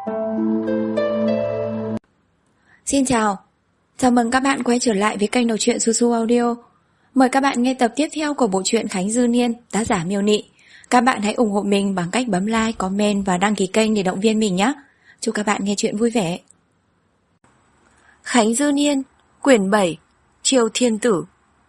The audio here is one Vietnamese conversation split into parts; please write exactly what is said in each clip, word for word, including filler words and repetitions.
Xin chào, chào mừng các bạn quay trở lại với kênh đọc truyện Su Su Audio. Mời các bạn nghe tập tiếp theo của bộ truyện Khánh Dư Niên, tác giả Miêu Nị. Các bạn hãy ủng hộ mình bằng cách bấm like, comment và đăng ký kênh để động viên mình nhé. Chúc các bạn nghe truyện vui vẻ. Khánh Dư Niên, quyển bảy, Triều Thiên Tử.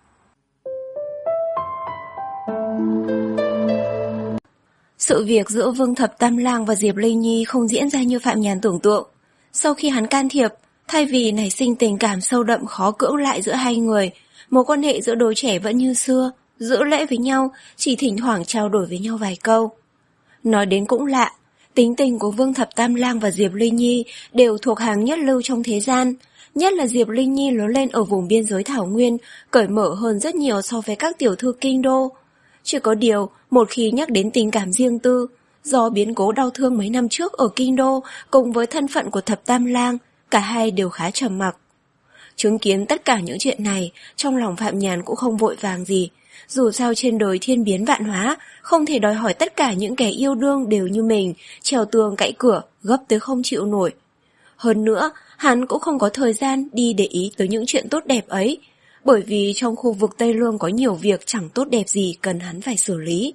Sự việc giữa Vương Thập Tam Lang và Diệp Linh Nhi không diễn ra như Phạm Nhàn tưởng tượng. Sau khi hắn can thiệp, thay vì nảy sinh tình cảm sâu đậm khó cưỡng lại giữa hai người, mối quan hệ giữa đôi trẻ vẫn như xưa, giữ lễ với nhau, chỉ thỉnh thoảng trao đổi với nhau vài câu. Nói đến cũng lạ, tính tình của Vương Thập Tam Lang và Diệp Linh Nhi đều thuộc hàng nhất lưu trong thế gian, nhất là Diệp Linh Nhi lớn lên ở vùng biên giới Thảo Nguyên, cởi mở hơn rất nhiều so với các tiểu thư kinh đô. Chỉ có điều, một khi nhắc đến tình cảm riêng tư, do biến cố đau thương mấy năm trước ở kinh đô cùng với thân phận của Thập Tam Lang, cả hai đều khá trầm mặc. Chứng kiến tất cả những chuyện này, trong lòng Phạm Nhàn cũng không vội vàng gì. Dù sao trên đời thiên biến vạn hóa, không thể đòi hỏi tất cả những kẻ yêu đương đều như mình, trèo tường cậy cửa, gấp tới không chịu nổi. Hơn nữa, hắn cũng không có thời gian đi để ý tới những chuyện tốt đẹp ấy, bởi vì trong khu vực Tây Lương có nhiều việc chẳng tốt đẹp gì cần hắn phải xử lý.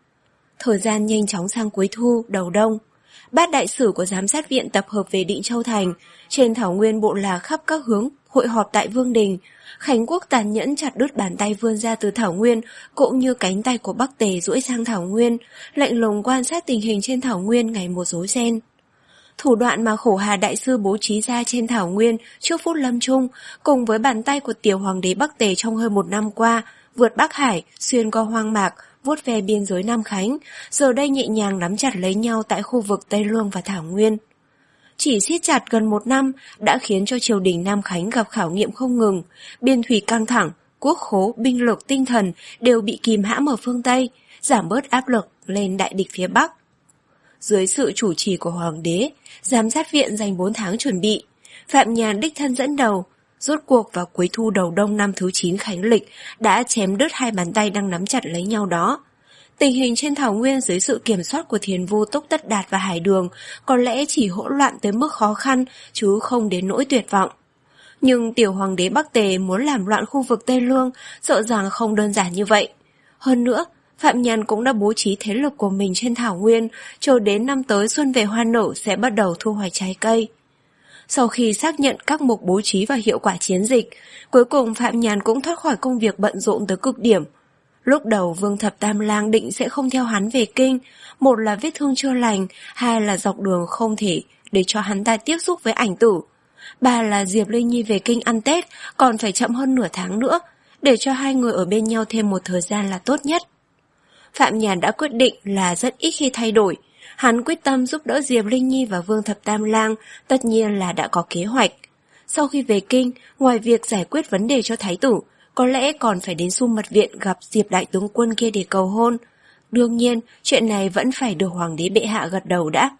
Thời gian nhanh chóng sang cuối thu, đầu đông. Bát đại sử của giám sát viện tập hợp về Định Châu Thành, trên thảo nguyên bộ lạc khắp các hướng, hội họp tại Vương Đình. Khánh Quốc tàn nhẫn chặt đứt bàn tay vươn ra từ thảo nguyên, cũng như cánh tay của Bắc Tề duỗi sang thảo nguyên, lạnh lùng quan sát tình hình trên thảo nguyên ngày một rối ren. Thủ đoạn mà Khổ Hà đại sư bố trí ra trên thảo nguyên trước phút lâm chung, cùng với bàn tay của tiểu hoàng đế Bắc Tề trong hơn một năm qua, vượt Bắc Hải, xuyên qua hoang mạc, vuốt ve biên giới Nam Khánh, giờ đây nhẹ nhàng nắm chặt lấy nhau tại khu vực Tây Lương và Thảo Nguyên. Chỉ siết chặt gần một năm đã khiến cho triều đình Nam Khánh gặp khảo nghiệm không ngừng, biên thủy căng thẳng, quốc khố, binh lực, tinh thần đều bị kìm hãm ở phương Tây, giảm bớt áp lực lên đại địch phía Bắc. Dưới sự chủ trì của Hoàng đế, giám sát viện dành bốn tháng chuẩn bị, Phạm Nhàn đích thân dẫn đầu, rốt cuộc vào cuối thu đầu đông năm thứ chín Khánh Lịch đã chém đứt hai bàn tay đang nắm chặt lấy nhau đó. Tình hình trên thảo nguyên dưới sự kiểm soát của Thiền Vu Túc Tất Đạt và Hải Đường có lẽ chỉ hỗn loạn tới mức khó khăn chứ không đến nỗi tuyệt vọng. Nhưng tiểu hoàng đế Bắc Tề muốn làm loạn khu vực Tây Lương sợ rằng không đơn giản như vậy. Hơn nữa, Phạm Nhàn cũng đã bố trí thế lực của mình trên thảo nguyên, cho đến năm tới xuân về hoa nở sẽ bắt đầu thu hoạch trái cây. Sau khi xác nhận các mục bố trí và hiệu quả chiến dịch, cuối cùng Phạm Nhàn cũng thoát khỏi công việc bận rộn tới cực điểm. Lúc đầu Vương Thập Tam Lang định sẽ không theo hắn về kinh, một là vết thương chưa lành, hai là dọc đường không thể để cho hắn ta tiếp xúc với ảnh tử. Ba là Diệp Linh Nhi về kinh ăn Tết còn phải chậm hơn nửa tháng nữa, để cho hai người ở bên nhau thêm một thời gian là tốt nhất. Phạm Nhàn đã quyết định là rất ít khi thay đổi. Hắn quyết tâm giúp đỡ Diệp Linh Nhi và Vương Thập Tam Lang, tất nhiên là đã có kế hoạch. Sau khi về kinh, ngoài việc giải quyết vấn đề cho thái tử, có lẽ còn phải đến Xu Mật Viện gặp Diệp đại tướng quân kia để cầu hôn. Đương nhiên, chuyện này vẫn phải được Hoàng đế bệ hạ gật đầu đã.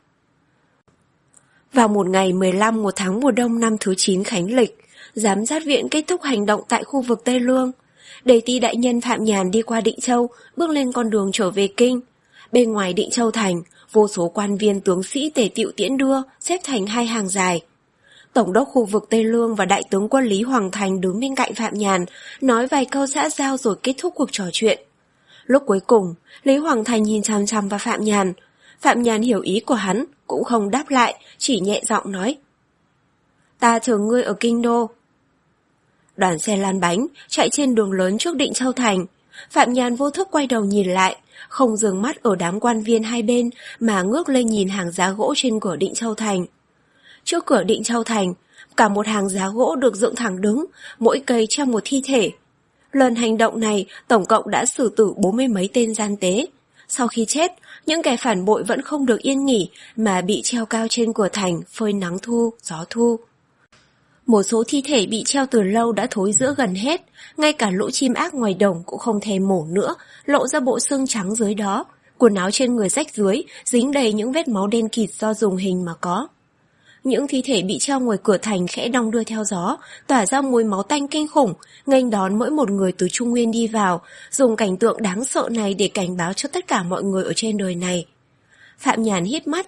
Vào một ngày mười lăm một tháng mùa đông năm thứ chín Khánh Lịch, giám sát viện kết thúc hành động tại khu vực Tây Lương. Đề ti đại nhân Phạm Nhàn đi qua Định Châu, bước lên con đường trở về kinh. Bên ngoài Định Châu thành, vô số quan viên tướng sĩ tề tựu tiễn đưa, xếp thành hai hàng dài. Tổng đốc khu vực Tây Lương và đại tướng quân Lý Hoàng Thành đứng bên cạnh Phạm Nhàn, nói vài câu xã giao rồi kết thúc cuộc trò chuyện. Lúc cuối cùng, Lý Hoàng Thành nhìn chằm chằm vào Phạm Nhàn. Phạm Nhàn hiểu ý của hắn, cũng không đáp lại, chỉ nhẹ giọng nói: "Ta chờ ngươi ở kinh đô." Đoàn xe lăn bánh, chạy trên đường lớn trước Định Châu thành. Phạm Nhàn vô thức quay đầu nhìn lại, không dừng mắt ở đám quan viên hai bên, mà ngước lên nhìn hàng giá gỗ trên cửa Định Châu thành. Trước cửa Định Châu thành, cả một hàng giá gỗ được dựng thẳng đứng, mỗi cây treo một thi thể. Lần hành động này, tổng cộng đã xử tử bốn mươi mấy tên gian tế. Sau khi chết, những kẻ phản bội vẫn không được yên nghỉ, mà bị treo cao trên cửa thành, phơi nắng thu, gió thu. Một số thi thể bị treo từ lâu đã thối rữa gần hết, ngay cả lũ chim ác ngoài đồng cũng không thèm mổ nữa, lộ ra bộ xương trắng dưới đó. Quần áo trên người rách rưới, dính đầy những vết máu đen kịt do dùng hình mà có. Những thi thể bị treo ngoài cửa thành khẽ đong đưa theo gió, tỏa ra mùi máu tanh kinh khủng, nghênh đón mỗi một người từ Trung Nguyên đi vào, dùng cảnh tượng đáng sợ này để cảnh báo cho tất cả mọi người ở trên đời này. Phạm Nhàn hít mắt,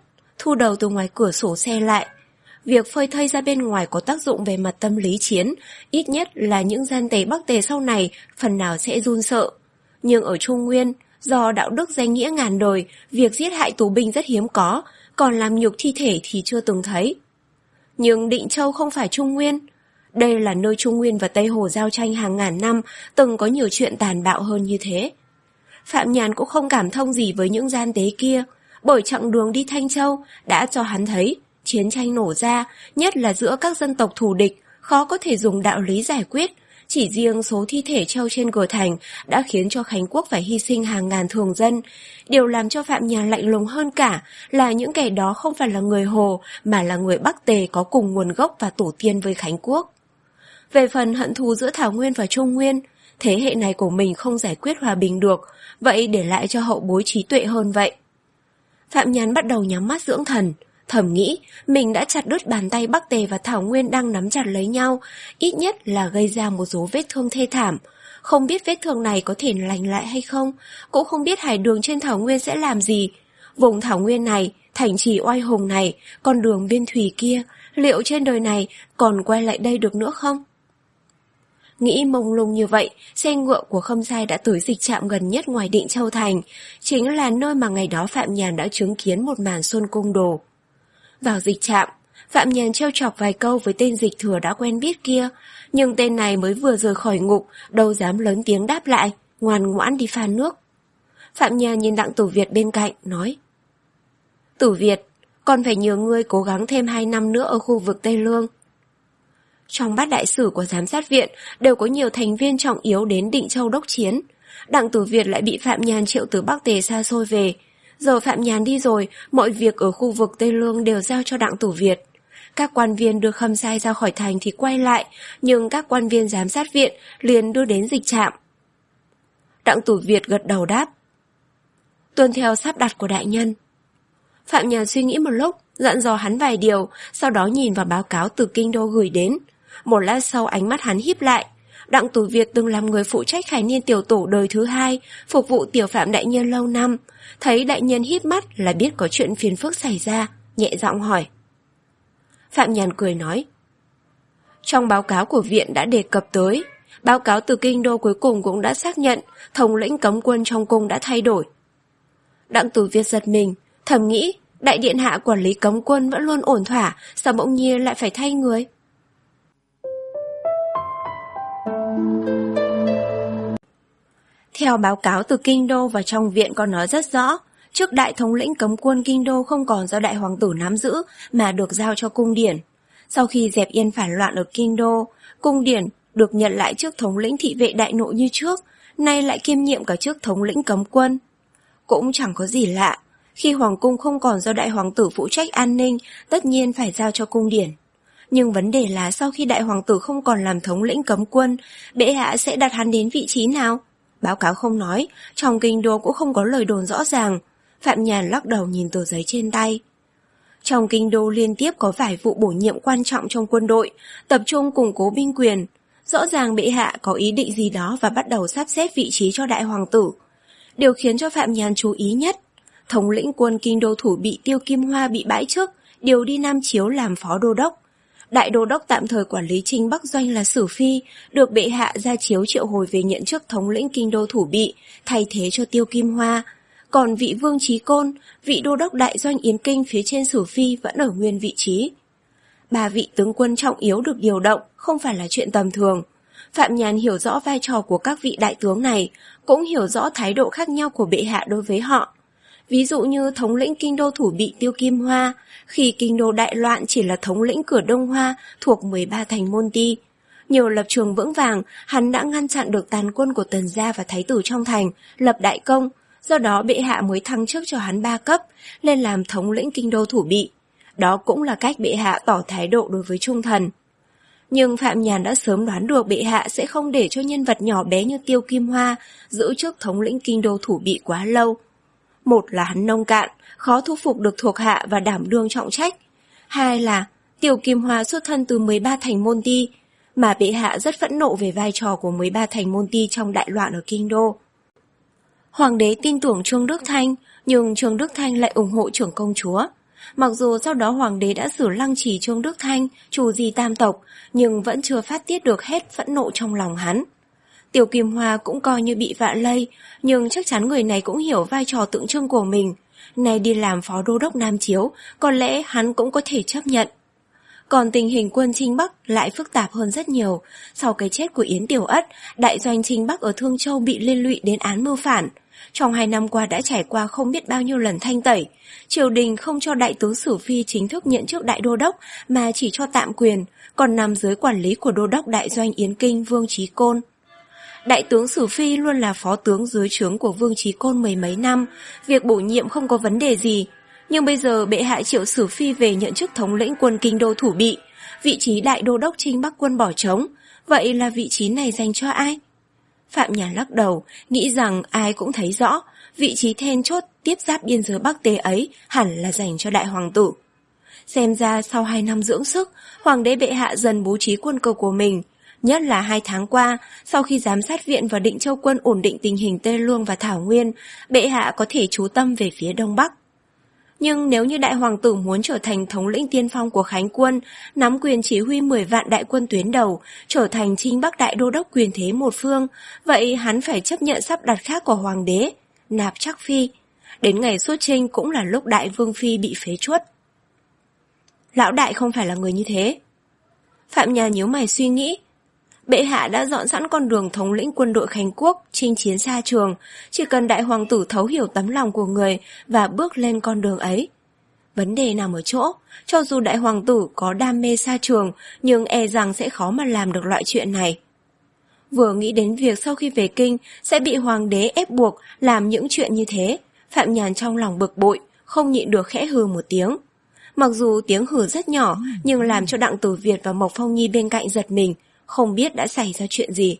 thu đầu từ ngoài cửa sổ xe lại. Việc phơi thây ra bên ngoài có tác dụng về mặt tâm lý chiến, ít nhất là những gian tế Bắc Tề sau này phần nào sẽ run sợ. Nhưng ở Trung Nguyên, do đạo đức danh nghĩa ngàn đời, việc giết hại tù binh rất hiếm có, còn làm nhục thi thể thì chưa từng thấy. Nhưng Định Châu không phải Trung Nguyên. Đây là nơi Trung Nguyên và Tây Hồ giao tranh hàng ngàn năm, từng có nhiều chuyện tàn bạo hơn như thế. Phạm Nhàn cũng không cảm thông gì với những gian tế kia, bởi chặng đường đi Thanh Châu đã cho hắn thấy chiến tranh nổ ra, nhất là giữa các dân tộc thù địch, khó có thể dùng đạo lý giải quyết. Chỉ riêng số thi thể treo trên cửa thành đã khiến cho Khánh Quốc phải hy sinh hàng ngàn thường dân. Điều làm cho Phạm Nhàn lạnh lùng hơn cả là những kẻ đó không phải là người Hồ, mà là người Bắc Tề có cùng nguồn gốc và tổ tiên với Khánh Quốc. Về phần hận thù giữa Thảo Nguyên và Trung Nguyên, thế hệ này của mình không giải quyết hòa bình được, vậy để lại cho hậu bối trí tuệ hơn vậy. Phạm Nhàn bắt đầu nhắm mắt dưỡng thần, thầm nghĩ mình đã chặt đứt bàn tay Bắc Tề và Thảo Nguyên đang nắm chặt lấy nhau, ít nhất là gây ra một số vết thương thê thảm. Không biết vết thương này có thể lành lại hay không, cũng không biết hải đường trên Thảo Nguyên sẽ làm gì. Vùng Thảo Nguyên này, thành trì oai hùng này, con đường biên thùy kia, liệu trên đời này còn quay lại đây được nữa không? Nghĩ mông lung như vậy, xe ngựa của Khâm Sai đã tới dịch trạm gần nhất ngoài Định Châu Thành, chính là nơi mà ngày đó Phạm Nhàn đã chứng kiến một màn xuân cung đồ. Vào dịch trạm, Phạm Nhàn trêu chọc vài câu với tên dịch thừa đã quen biết kia, nhưng tên này mới vừa rời khỏi ngục, đâu dám lớn tiếng đáp lại, ngoan ngoãn đi pha nước. Phạm Nhàn nhìn Đặng Tử Việt bên cạnh, nói: Tử Việt, con phải nhờ ngươi cố gắng thêm hai năm nữa ở khu vực Tây Lương. Trong bát đại sử của giám sát viện đều có nhiều thành viên trọng yếu đến Định Châu đốc chiến. Đặng Tử Việt lại bị Phạm Nhàn triệu từ Bắc Tề xa xôi về. Giờ Phạm Nhàn đi rồi, mọi việc ở khu vực Tây Lương đều giao cho Đặng Tử Việt. Các quan viên đưa Khâm Sai ra khỏi thành thì quay lại, nhưng các quan viên giám sát viện liền đưa đến dịch trạm. Đặng Tử Việt gật đầu đáp: Tuân theo sắp đặt của đại nhân. Phạm Nhàn suy nghĩ một lúc, dặn dò hắn vài điều, sau đó nhìn vào báo cáo từ kinh đô gửi đến. Một lát sau ánh mắt hắn híp lại. Đặng Tử Việt từng làm người phụ trách Khải Niên tiểu tổ đời thứ hai, phục vụ tiểu Phạm đại nhân lâu năm. Thấy đại nhân híp mắt là biết có chuyện phiền phức xảy ra, nhẹ giọng hỏi. Phạm Nhàn cười nói: Trong báo cáo của viện đã đề cập tới, báo cáo từ kinh đô cuối cùng cũng đã xác nhận thống lĩnh cấm quân trong cung đã thay đổi. Đặng Tử Việt giật mình, thầm nghĩ đại điện hạ quản lý cấm quân vẫn luôn ổn thỏa, sao bỗng nhiên lại phải thay người? Theo báo cáo từ kinh đô và trong viện có nói rất rõ, trước đại thống lĩnh cấm quân kinh đô không còn do đại hoàng tử nắm giữ mà được giao cho cung điển. Sau khi dẹp yên phản loạn ở kinh đô, cung điển được nhận lại chức thống lĩnh thị vệ đại nội như trước, nay lại kiêm nhiệm cả chức thống lĩnh cấm quân. Cũng chẳng có gì lạ, khi hoàng cung không còn do đại hoàng tử phụ trách an ninh, tất nhiên phải giao cho cung điển. Nhưng vấn đề là sau khi đại hoàng tử không còn làm thống lĩnh cấm quân, bệ hạ sẽ đặt hắn đến vị trí nào? Báo cáo không nói, trong kinh đô cũng không có lời đồn rõ ràng. Phạm Nhàn lắc đầu nhìn tờ giấy trên tay. Trong kinh đô liên tiếp có vài vụ bổ nhiệm quan trọng trong quân đội, tập trung củng cố binh quyền. Rõ ràng bệ hạ có ý định gì đó và bắt đầu sắp xếp vị trí cho đại hoàng tử. Điều khiến cho Phạm Nhàn chú ý nhất, thống lĩnh quân kinh đô thủ bị Tiêu Kim Hoa bị bãi chức, điều đi Nam Chiếu làm phó đô đốc. Đại đô đốc tạm thời quản lý Trinh Bắc Doanh là Sử Phi, được bệ hạ ra chiếu triệu hồi về nhận chức thống lĩnh kinh đô thủ bị, thay thế cho Tiêu Kim Hoa. Còn vị Vương Chí Côn, vị đô đốc đại doanh Yến Kinh phía trên Sử Phi vẫn ở nguyên vị trí. Ba vị tướng quân trọng yếu được điều động, không phải là chuyện tầm thường. Phạm Nhàn hiểu rõ vai trò của các vị đại tướng này, cũng hiểu rõ thái độ khác nhau của bệ hạ đối với họ. Ví dụ như thống lĩnh kinh đô thủ bị Tiêu Kim Hoa, khi kinh đô đại loạn chỉ là thống lĩnh cửa Đông Hoa thuộc mười ba thành môn ti. Nhờ lập trường vững vàng, hắn đã ngăn chặn được tàn quân của Tần gia và Thái tử trong thành, lập đại công, do đó bệ hạ mới thăng chức cho hắn ba cấp, lên làm thống lĩnh kinh đô thủ bị. Đó cũng là cách bệ hạ tỏ thái độ đối với trung thần. Nhưng Phạm Nhàn đã sớm đoán được bệ hạ sẽ không để cho nhân vật nhỏ bé như Tiêu Kim Hoa giữ chức thống lĩnh kinh đô thủ bị quá lâu. Một là hắn nông cạn, khó thu phục được thuộc hạ và đảm đương trọng trách. Hai là Tiêu Kim Hoa xuất thân từ mười ba thành môn ti, mà bệ hạ rất phẫn nộ về vai trò của mười ba thành môn ti trong đại loạn ở kinh đô. Hoàng đế tin tưởng Trương Đức Thanh, nhưng Trương Đức Thanh lại ủng hộ trưởng công chúa. Mặc dù sau đó hoàng đế đã xử lăng trì Trương Đức Thanh, trù di tam tộc, nhưng vẫn chưa phát tiết được hết phẫn nộ trong lòng hắn. Tiểu Kim Hoa cũng coi như bị vạ lây, nhưng chắc chắn người này cũng hiểu vai trò tượng trưng của mình. Nay đi làm phó đô đốc Nam Chiếu, có lẽ hắn cũng có thể chấp nhận. Còn tình hình quân Trinh Bắc lại phức tạp hơn rất nhiều. Sau cái chết của Yến Tiểu Ất, đại doanh Trinh Bắc ở Thương Châu bị liên lụy đến án mưu phản. Trong hai năm qua đã trải qua không biết bao nhiêu lần thanh tẩy. Triều đình không cho đại tướng Sử Phi chính thức nhận chức đại đô đốc, mà chỉ cho tạm quyền, còn nằm dưới quản lý của đô đốc đại doanh Yến Kinh Vương Chí Côn. Đại tướng Sử Phi luôn là phó tướng dưới trướng của Vương Chí Côn mười mấy năm, việc bổ nhiệm không có vấn đề gì. Nhưng bây giờ bệ hạ triệu Sử Phi về nhận chức thống lĩnh quân kinh đô thủ bị, vị trí đại đô đốc Trinh Bắc quân bỏ trống, vậy là vị trí này dành cho ai? Phạm Nhàn lắc đầu, nghĩ rằng ai cũng thấy rõ, vị trí then chốt tiếp giáp biên giới Bắc Tề ấy hẳn là dành cho đại hoàng tử. Xem ra sau hai năm dưỡng sức, hoàng đế bệ hạ dần bố trí quân cờ của mình. Nhất là hai tháng qua, sau khi giám sát viện và Định Châu quân ổn định tình hình Tây Lương và Thảo Nguyên, bệ hạ có thể chú tâm về phía Đông Bắc. Nhưng nếu như đại hoàng tử muốn trở thành thống lĩnh tiên phong của Khánh quân, nắm quyền chỉ huy mười vạn đại quân tuyến đầu, trở thành Trinh Bắc đại đô đốc quyền thế một phương, vậy hắn phải chấp nhận sắp đặt khác của hoàng đế, nạp Trắc Phi. Đến ngày xuất chinh cũng là lúc đại vương phi bị phế truất. Lão đại không phải là người như thế. Phạm Nhàn nhíu mày suy nghĩ. Bệ hạ đã dọn sẵn con đường thống lĩnh quân đội Khánh quốc, chinh chiến xa trường, chỉ cần đại hoàng tử thấu hiểu tấm lòng của người và bước lên con đường ấy. Vấn đề nằm ở chỗ, cho dù đại hoàng tử có đam mê xa trường, nhưng e rằng sẽ khó mà làm được loại chuyện này. Vừa nghĩ đến việc sau khi về kinh sẽ bị hoàng đế ép buộc làm những chuyện như thế, Phạm Nhàn trong lòng bực bội, không nhịn được khẽ hừ một tiếng. Mặc dù tiếng hừ rất nhỏ, nhưng làm cho Đặng Tử Việt và Mộc Phong Nhi bên cạnh giật mình, không biết đã xảy ra chuyện gì.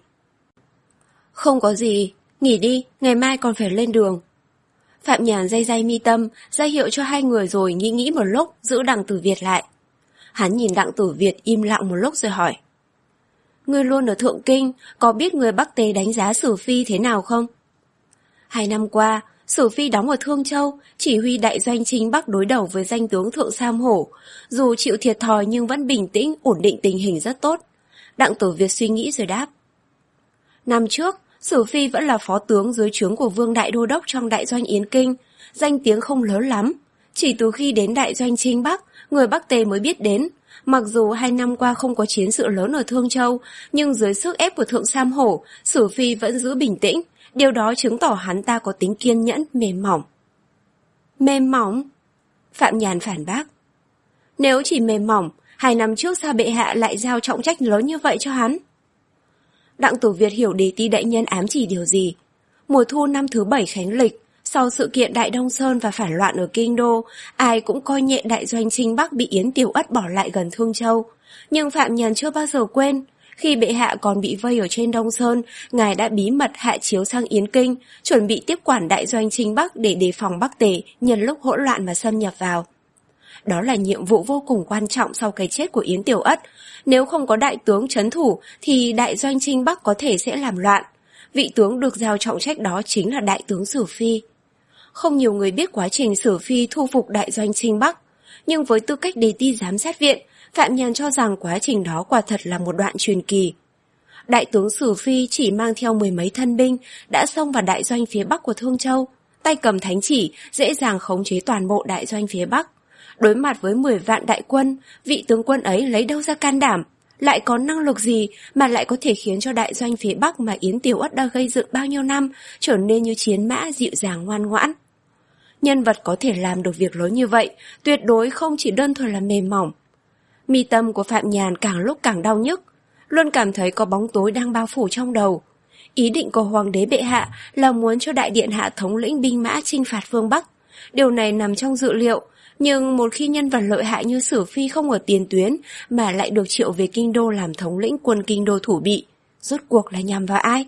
Không có gì, nghỉ đi, ngày mai còn phải lên đường. Phạm Nhàn day day mi tâm, ra hiệu cho hai người rồi nghĩ nghĩ một lúc, giữ Đặng Tử Việt lại. Hắn nhìn Đặng Tử Việt im lặng một lúc rồi hỏi. Ngươi luôn ở Thượng Kinh, có biết người Bắc Tề đánh giá Sử Phi thế nào không? Hai năm qua, Sử Phi đóng ở Thương Châu, chỉ huy đại doanh Trinh Bắc đối đầu với danh tướng Thượng Sam Hổ. Dù chịu thiệt thòi nhưng vẫn bình tĩnh, ổn định tình hình rất tốt. Đặng Tử Việt suy nghĩ rồi đáp. Năm trước, Sử Phi vẫn là phó tướng dưới trướng của Vương Đại Đô Đốc trong đại doanh Yến Kinh, danh tiếng không lớn lắm. Chỉ từ khi đến đại doanh Trinh Bắc, người Bắc Tề mới biết đến. Mặc dù hai năm qua không có chiến sự lớn ở Thương Châu, nhưng dưới sức ép của Thượng Sam Hổ, Sử Phi vẫn giữ bình tĩnh. Điều đó chứng tỏ hắn ta có tính kiên nhẫn, mềm mỏng. Mềm mỏng? Phạm Nhàn phản bác. Nếu chỉ mềm mỏng, hai năm trước sao bệ hạ lại giao trọng trách lớn như vậy cho hắn? Đặng Tử Việt hiểu Đề Ti đại nhân ám chỉ điều gì. Mùa thu năm thứ bảy khánh lịch, sau sự kiện Đại Đông Sơn và phản loạn ở Kinh Đô, ai cũng coi nhẹ đại doanh Trinh Bắc bị Yến Tiểu Ất bỏ lại gần Thương Châu. Nhưng Phạm Nhàn chưa bao giờ quên, khi bệ hạ còn bị vây ở trên Đông Sơn, ngài đã bí mật hạ chiếu sang Yến Kinh, chuẩn bị tiếp quản đại doanh Trinh Bắc để đề phòng Bắc Tề nhân lúc hỗn loạn mà xâm nhập vào. Đó là nhiệm vụ vô cùng quan trọng sau cái chết của Yến Tiểu Ất. Nếu không có đại tướng trấn thủ thì đại doanh Trinh Bắc có thể sẽ làm loạn. Vị tướng được giao trọng trách đó chính là đại tướng Sử Phi. Không nhiều người biết quá trình Sử Phi thu phục đại doanh Trinh Bắc, nhưng với tư cách Đề Ti giám sát viện, Phạm Nhàn cho rằng quá trình đó quả thật là một đoạn truyền kỳ. Đại tướng Sử Phi chỉ mang theo mười mấy thân binh đã xông vào đại doanh phía Bắc của Thương Châu, tay cầm thánh chỉ, dễ dàng khống chế toàn bộ đại doanh phía Bắc. Đối mặt với mười vạn đại quân, vị tướng quân ấy lấy đâu ra can đảm, lại có năng lực gì mà lại có thể khiến cho đại doanh phía Bắc mà Yến Tiểu Ất đã gây dựng bao nhiêu năm trở nên như chiến mã dịu dàng ngoan ngoãn. Nhân vật có thể làm được việc lớn như vậy, tuyệt đối không chỉ đơn thuần là mềm mỏng. Mi tâm của Phạm Nhàn càng lúc càng đau nhức, luôn cảm thấy có bóng tối đang bao phủ trong đầu. Ý định của Hoàng đế bệ hạ là muốn cho đại điện hạ thống lĩnh binh mã chinh phạt phương Bắc. Điều này nằm trong dự liệu, nhưng một khi nhân vật lợi hại như Sử Phi không ở tiền tuyến mà lại được triệu về Kinh Đô làm thống lĩnh quân Kinh Đô thủ bị, rốt cuộc là nhằm vào ai?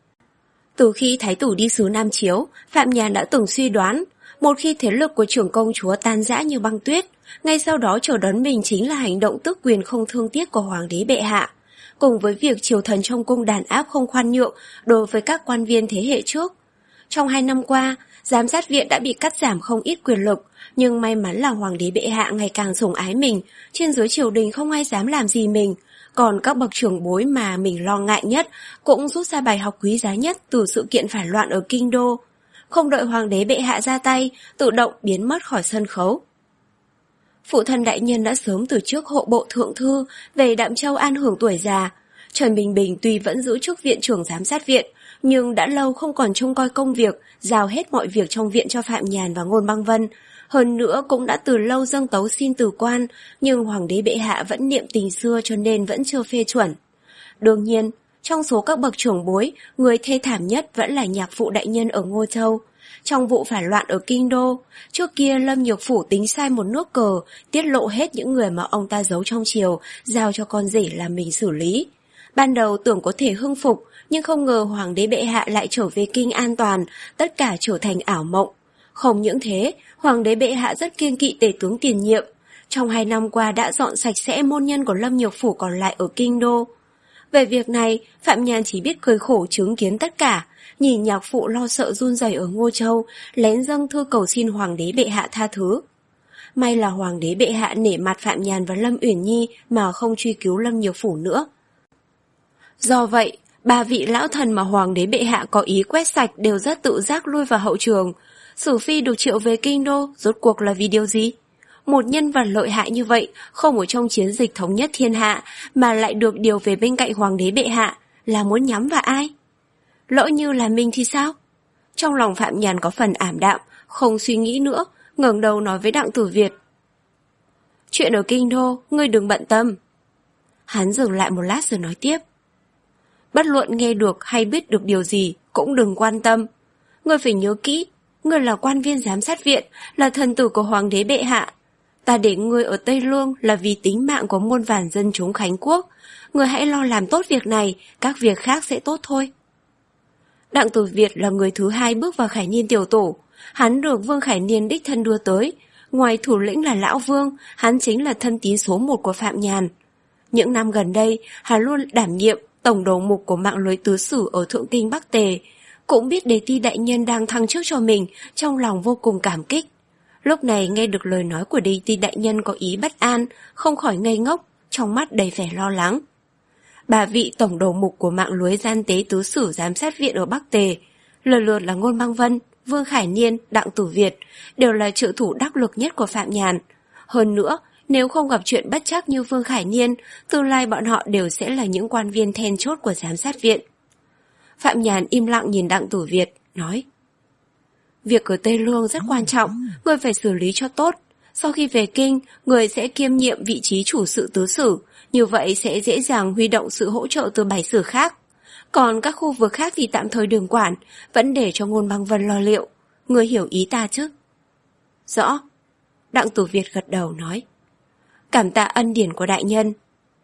Từ khi Thái tử đi xứ Nam Chiếu, Phạm Nhàn đã từng suy đoán, một khi thế lực của trưởng công chúa tan rã như băng tuyết, ngay sau đó chờ đón mình chính là hành động tước quyền không thương tiếc của Hoàng đế bệ hạ, cùng với việc triều thần trong cung đàn áp không khoan nhượng đối với các quan viên thế hệ trước. Trong hai năm qua, Giám sát viện đã bị cắt giảm không ít quyền lực, nhưng may mắn là hoàng đế bệ hạ ngày càng sủng ái mình, trên dưới triều đình không ai dám làm gì mình. Còn các bậc trưởng bối mà mình lo ngại nhất cũng rút ra bài học quý giá nhất từ sự kiện phản loạn ở kinh đô. Không đợi hoàng đế bệ hạ ra tay, tự động biến mất khỏi sân khấu. Phụ thân đại nhân đã sớm từ trước hộ bộ thượng thư về Đạm Châu an hưởng tuổi già. Trần Bình Bình tuy vẫn giữ chức viện trưởng giám sát viện, nhưng đã lâu không còn trông coi công việc, giao hết mọi việc trong viện cho Phạm Nhàn và Ngôn Băng Vân. Hơn nữa cũng đã từ lâu dâng tấu xin từ quan, nhưng hoàng đế bệ hạ vẫn niệm tình xưa cho nên vẫn chưa phê chuẩn. Đương nhiên, trong số các bậc trưởng bối, người thê thảm nhất vẫn là nhạc phụ đại nhân ở Ngô Châu. Trong vụ phản loạn ở Kinh Đô, trước kia Lâm Nhược Phủ tính sai một nước cờ, tiết lộ hết những người mà ông ta giấu trong triều, giao cho con rể làm mình xử lý. Ban đầu tưởng có thể hưng phục, nhưng không ngờ hoàng đế bệ hạ lại trở về kinh an toàn, tất cả trở thành ảo mộng. Không những thế, hoàng đế bệ hạ rất kiêng kỵ tể tướng tiền nhiệm. Trong hai năm qua đã dọn sạch sẽ môn nhân của Lâm Nhược Phủ còn lại ở Kinh Đô. Về việc này, Phạm Nhàn chỉ biết cười khổ chứng kiến tất cả, nhìn nhạc phụ lo sợ run rẩy ở Ngô Châu, lén dâng thư cầu xin hoàng đế bệ hạ tha thứ. May là hoàng đế bệ hạ nể mặt Phạm Nhàn và Lâm Uyển Nhi mà không truy cứu Lâm Nhược Phủ nữa. Do vậy, ba vị lão thần mà hoàng đế bệ hạ có ý quét sạch đều rất tự giác lui vào hậu trường. Sử Phi được triệu về Kinh Đô rốt cuộc là vì điều gì? Một nhân vật lợi hại như vậy không ở trong chiến dịch thống nhất thiên hạ mà lại được điều về bên cạnh hoàng đế bệ hạ, là muốn nhắm vào ai? Lỡ như là mình thì sao? Trong lòng Phạm Nhàn có phần ảm đạm, không suy nghĩ nữa, ngẩng đầu nói với Đặng Tử Việt. Chuyện ở Kinh Đô, ngươi đừng bận tâm. Hắn dừng lại một lát rồi nói tiếp. Bất luận nghe được hay biết được điều gì cũng đừng quan tâm. Ngươi phải nhớ kỹ, ngươi là quan viên giám sát viện, là thần tử của hoàng đế bệ hạ. Ta để ngươi ở Tây Lương là vì tính mạng của muôn vàn dân chúng Khánh Quốc. Ngươi hãy lo làm tốt việc này, các việc khác sẽ tốt thôi. Đặng Tử Việt là người thứ hai bước vào Khải Niên tiểu tổ. Hắn được Vương Khải Niên đích thân đưa tới. Ngoài thủ lĩnh là Lão Vương, hắn chính là thân tín số một của Phạm Nhàn. Những năm gần đây, hắn luôn đảm nhiệm tổng đầu mục của mạng lưới tứ sử ở Thượng Kinh Bắc Tề. Cũng biết Đề Ti đại nhân đang thăng chức cho mình, trong lòng vô cùng cảm kích. Lúc này nghe được lời nói của Đề Ti đại nhân có ý bất an, không khỏi ngây ngốc, trong mắt đầy vẻ lo lắng. Bà vị tổng đầu mục của mạng lưới gian tế tứ sử giám sát viện ở Bắc Tề, lần lượt là Ngôn Băng Vân, Vương Khải Niên, Đặng Tử Việt, đều là trợ thủ đắc lực nhất của Phạm Nhàn. Hơn nữa, nếu không gặp chuyện bất trắc như Vương Khải Niên, tương lai bọn họ đều sẽ là những quan viên then chốt của giám sát viện. Phạm Nhàn im lặng nhìn Đặng Tử Việt, nói: Việc ở Tây Lương rất quan trọng, người phải xử lý cho tốt. Sau khi về kinh, người sẽ kiêm nhiệm vị trí chủ sự tứ sử, như vậy sẽ dễ dàng huy động sự hỗ trợ từ bảy sử khác. Còn các khu vực khác thì tạm thời đừng quản, vẫn để cho Ngôn Băng Vân lo liệu. Người hiểu ý ta chứ? Rõ. Đặng Tử Việt gật đầu nói: Cảm tạ ân điển của đại nhân.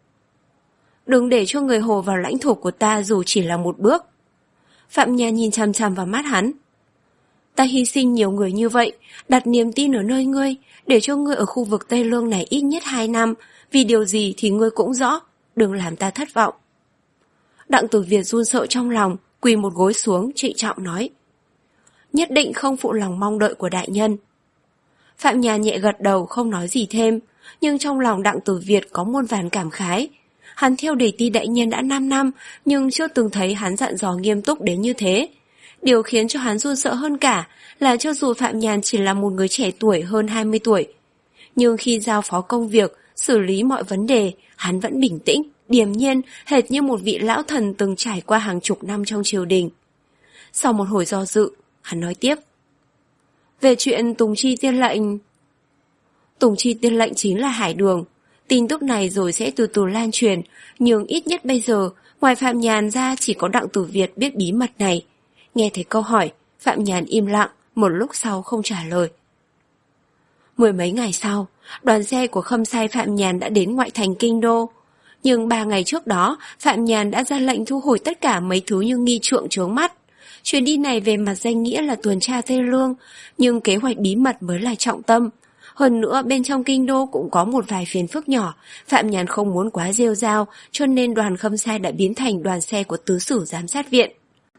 Đừng để cho người Hồ vào lãnh thổ của ta dù chỉ là một bước. Phạm Nhàn nhìn chằm chằm vào mắt hắn. Ta hy sinh nhiều người như vậy, đặt niềm tin ở nơi ngươi, để cho ngươi ở khu vực Tây Lương này ít nhất hai năm, vì điều gì thì ngươi cũng rõ, đừng làm ta thất vọng. Đặng Tử Việt run sợ trong lòng, quỳ một gối xuống, trịnh trọng nói: Nhất định không phụ lòng mong đợi của đại nhân. Phạm Nhàn nhẹ gật đầu không nói gì thêm, nhưng trong lòng Đặng Tử Việt có muôn vàn cảm khái. Hắn theo Đề Ti đại nhân đã năm năm, nhưng chưa từng thấy hắn dặn dò nghiêm túc đến như thế. Điều khiến cho hắn run sợ hơn cả là cho dù Phạm Nhàn chỉ là một người trẻ tuổi hơn hai mươi tuổi, nhưng khi giao phó công việc, xử lý mọi vấn đề, hắn vẫn bình tĩnh, điềm nhiên, hệt như một vị lão thần từng trải qua hàng chục năm trong triều đình. Sau một hồi do dự, hắn nói tiếp: Về chuyện Tùng Chi tiên lệnh... Tùng Chi tiên lệnh chính là Hải Đường. Tin tức này rồi sẽ từ từ lan truyền, nhưng ít nhất bây giờ, ngoài Phạm Nhàn ra chỉ có Đặng Tử Việt biết bí mật này. Nghe thấy câu hỏi, Phạm Nhàn im lặng, một lúc sau không trả lời. Mười mấy ngày sau, đoàn xe của Khâm Sai Phạm Nhàn đã đến ngoại thành Kinh Đô. Nhưng ba ngày trước đó, Phạm Nhàn đã ra lệnh thu hồi tất cả mấy thứ như nghi trượng chướng mắt. Chuyến đi này về mặt danh nghĩa là tuần tra Tây Lương, nhưng kế hoạch bí mật mới là trọng tâm. Hơn nữa bên trong Kinh Đô cũng có một vài phiền phức nhỏ, Phạm Nhàn không muốn quá rêu rao, cho nên đoàn Khâm Sai đã biến thành đoàn xe của tứ sử giám sát viện.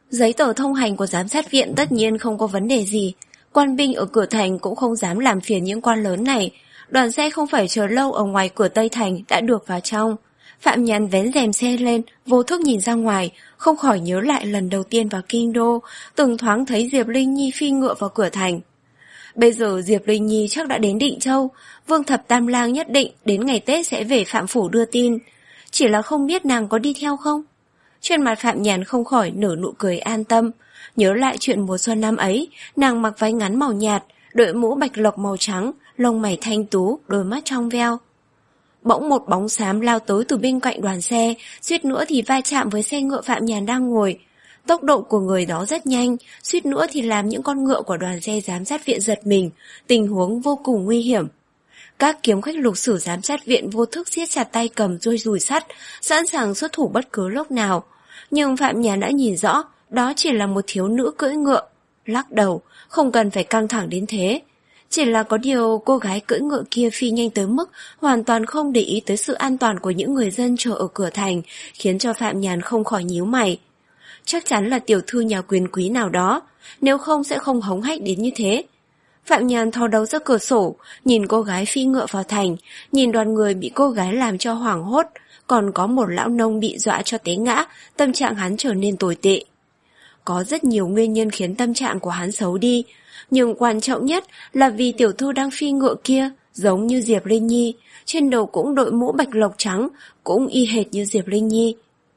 Giấy tờ thông hành của giám sát viện tất nhiên không có vấn đề gì. Quan binh ở cửa thành cũng không dám làm phiền những quan lớn này. Đoàn xe không phải chờ lâu ở ngoài cửa Tây Thành đã được vào trong. Phạm Nhàn vén rèm xe lên, vô thức nhìn ra ngoài, không khỏi nhớ lại lần đầu tiên vào kinh đô, từng thoáng thấy Diệp Linh Nhi phi ngựa vào cửa thành. Bây giờ Diệp Linh Nhi chắc đã đến Định Châu, Vương Thập Tam Lang nhất định đến ngày Tết sẽ về Phạm Phủ đưa tin. Chỉ là không biết nàng có đi theo không? Trên mặt Phạm Nhàn không khỏi nở nụ cười an tâm. Nhớ lại chuyện mùa xuân năm ấy, nàng mặc váy ngắn màu nhạt, đội mũ bạch lộc màu trắng, lông mày thanh tú, đôi mắt trong veo. Bỗng một bóng xám lao tới từ bên cạnh đoàn xe, suýt nữa thì va chạm với xe ngựa Phạm Nhàn đang ngồi. Tốc độ của người đó rất nhanh, suýt nữa thì làm những con ngựa của đoàn xe giám sát viện giật mình, tình huống vô cùng nguy hiểm. Các kiếm khách lục sử giám sát viện vô thức siết chặt tay cầm dôi dùi sắt, sẵn sàng xuất thủ bất cứ lúc nào. Nhưng Phạm Nhàn đã nhìn rõ, đó chỉ là một thiếu nữ cưỡi ngựa. Lắc đầu, không cần phải căng thẳng đến thế. Chỉ là có điều cô gái cưỡi ngựa kia phi nhanh tới mức hoàn toàn không để ý tới sự an toàn của những người dân chờ ở cửa thành, khiến cho Phạm Nhàn không khỏi nhíu mày. Chắc chắn là tiểu thư nhà quyền quý nào đó, nếu không sẽ không hống hách đến như thế. Phạm Nhàn thò đầu ra cửa sổ, nhìn cô gái phi ngựa vào thành, nhìn đoàn người bị cô gái làm cho hoảng hốt, còn có một lão nông bị dọa cho té ngã, tâm trạng hắn trở nên tồi tệ. Có rất nhiều nguyên nhân khiến tâm trạng của hắn xấu đi, nhưng quan trọng nhất là vì tiểu thư đang phi ngựa kia, giống như Diệp Linh Nhi, trên đầu cũng đội mũ bạch lộc trắng, cũng y hệt như Diệp Linh Nhi.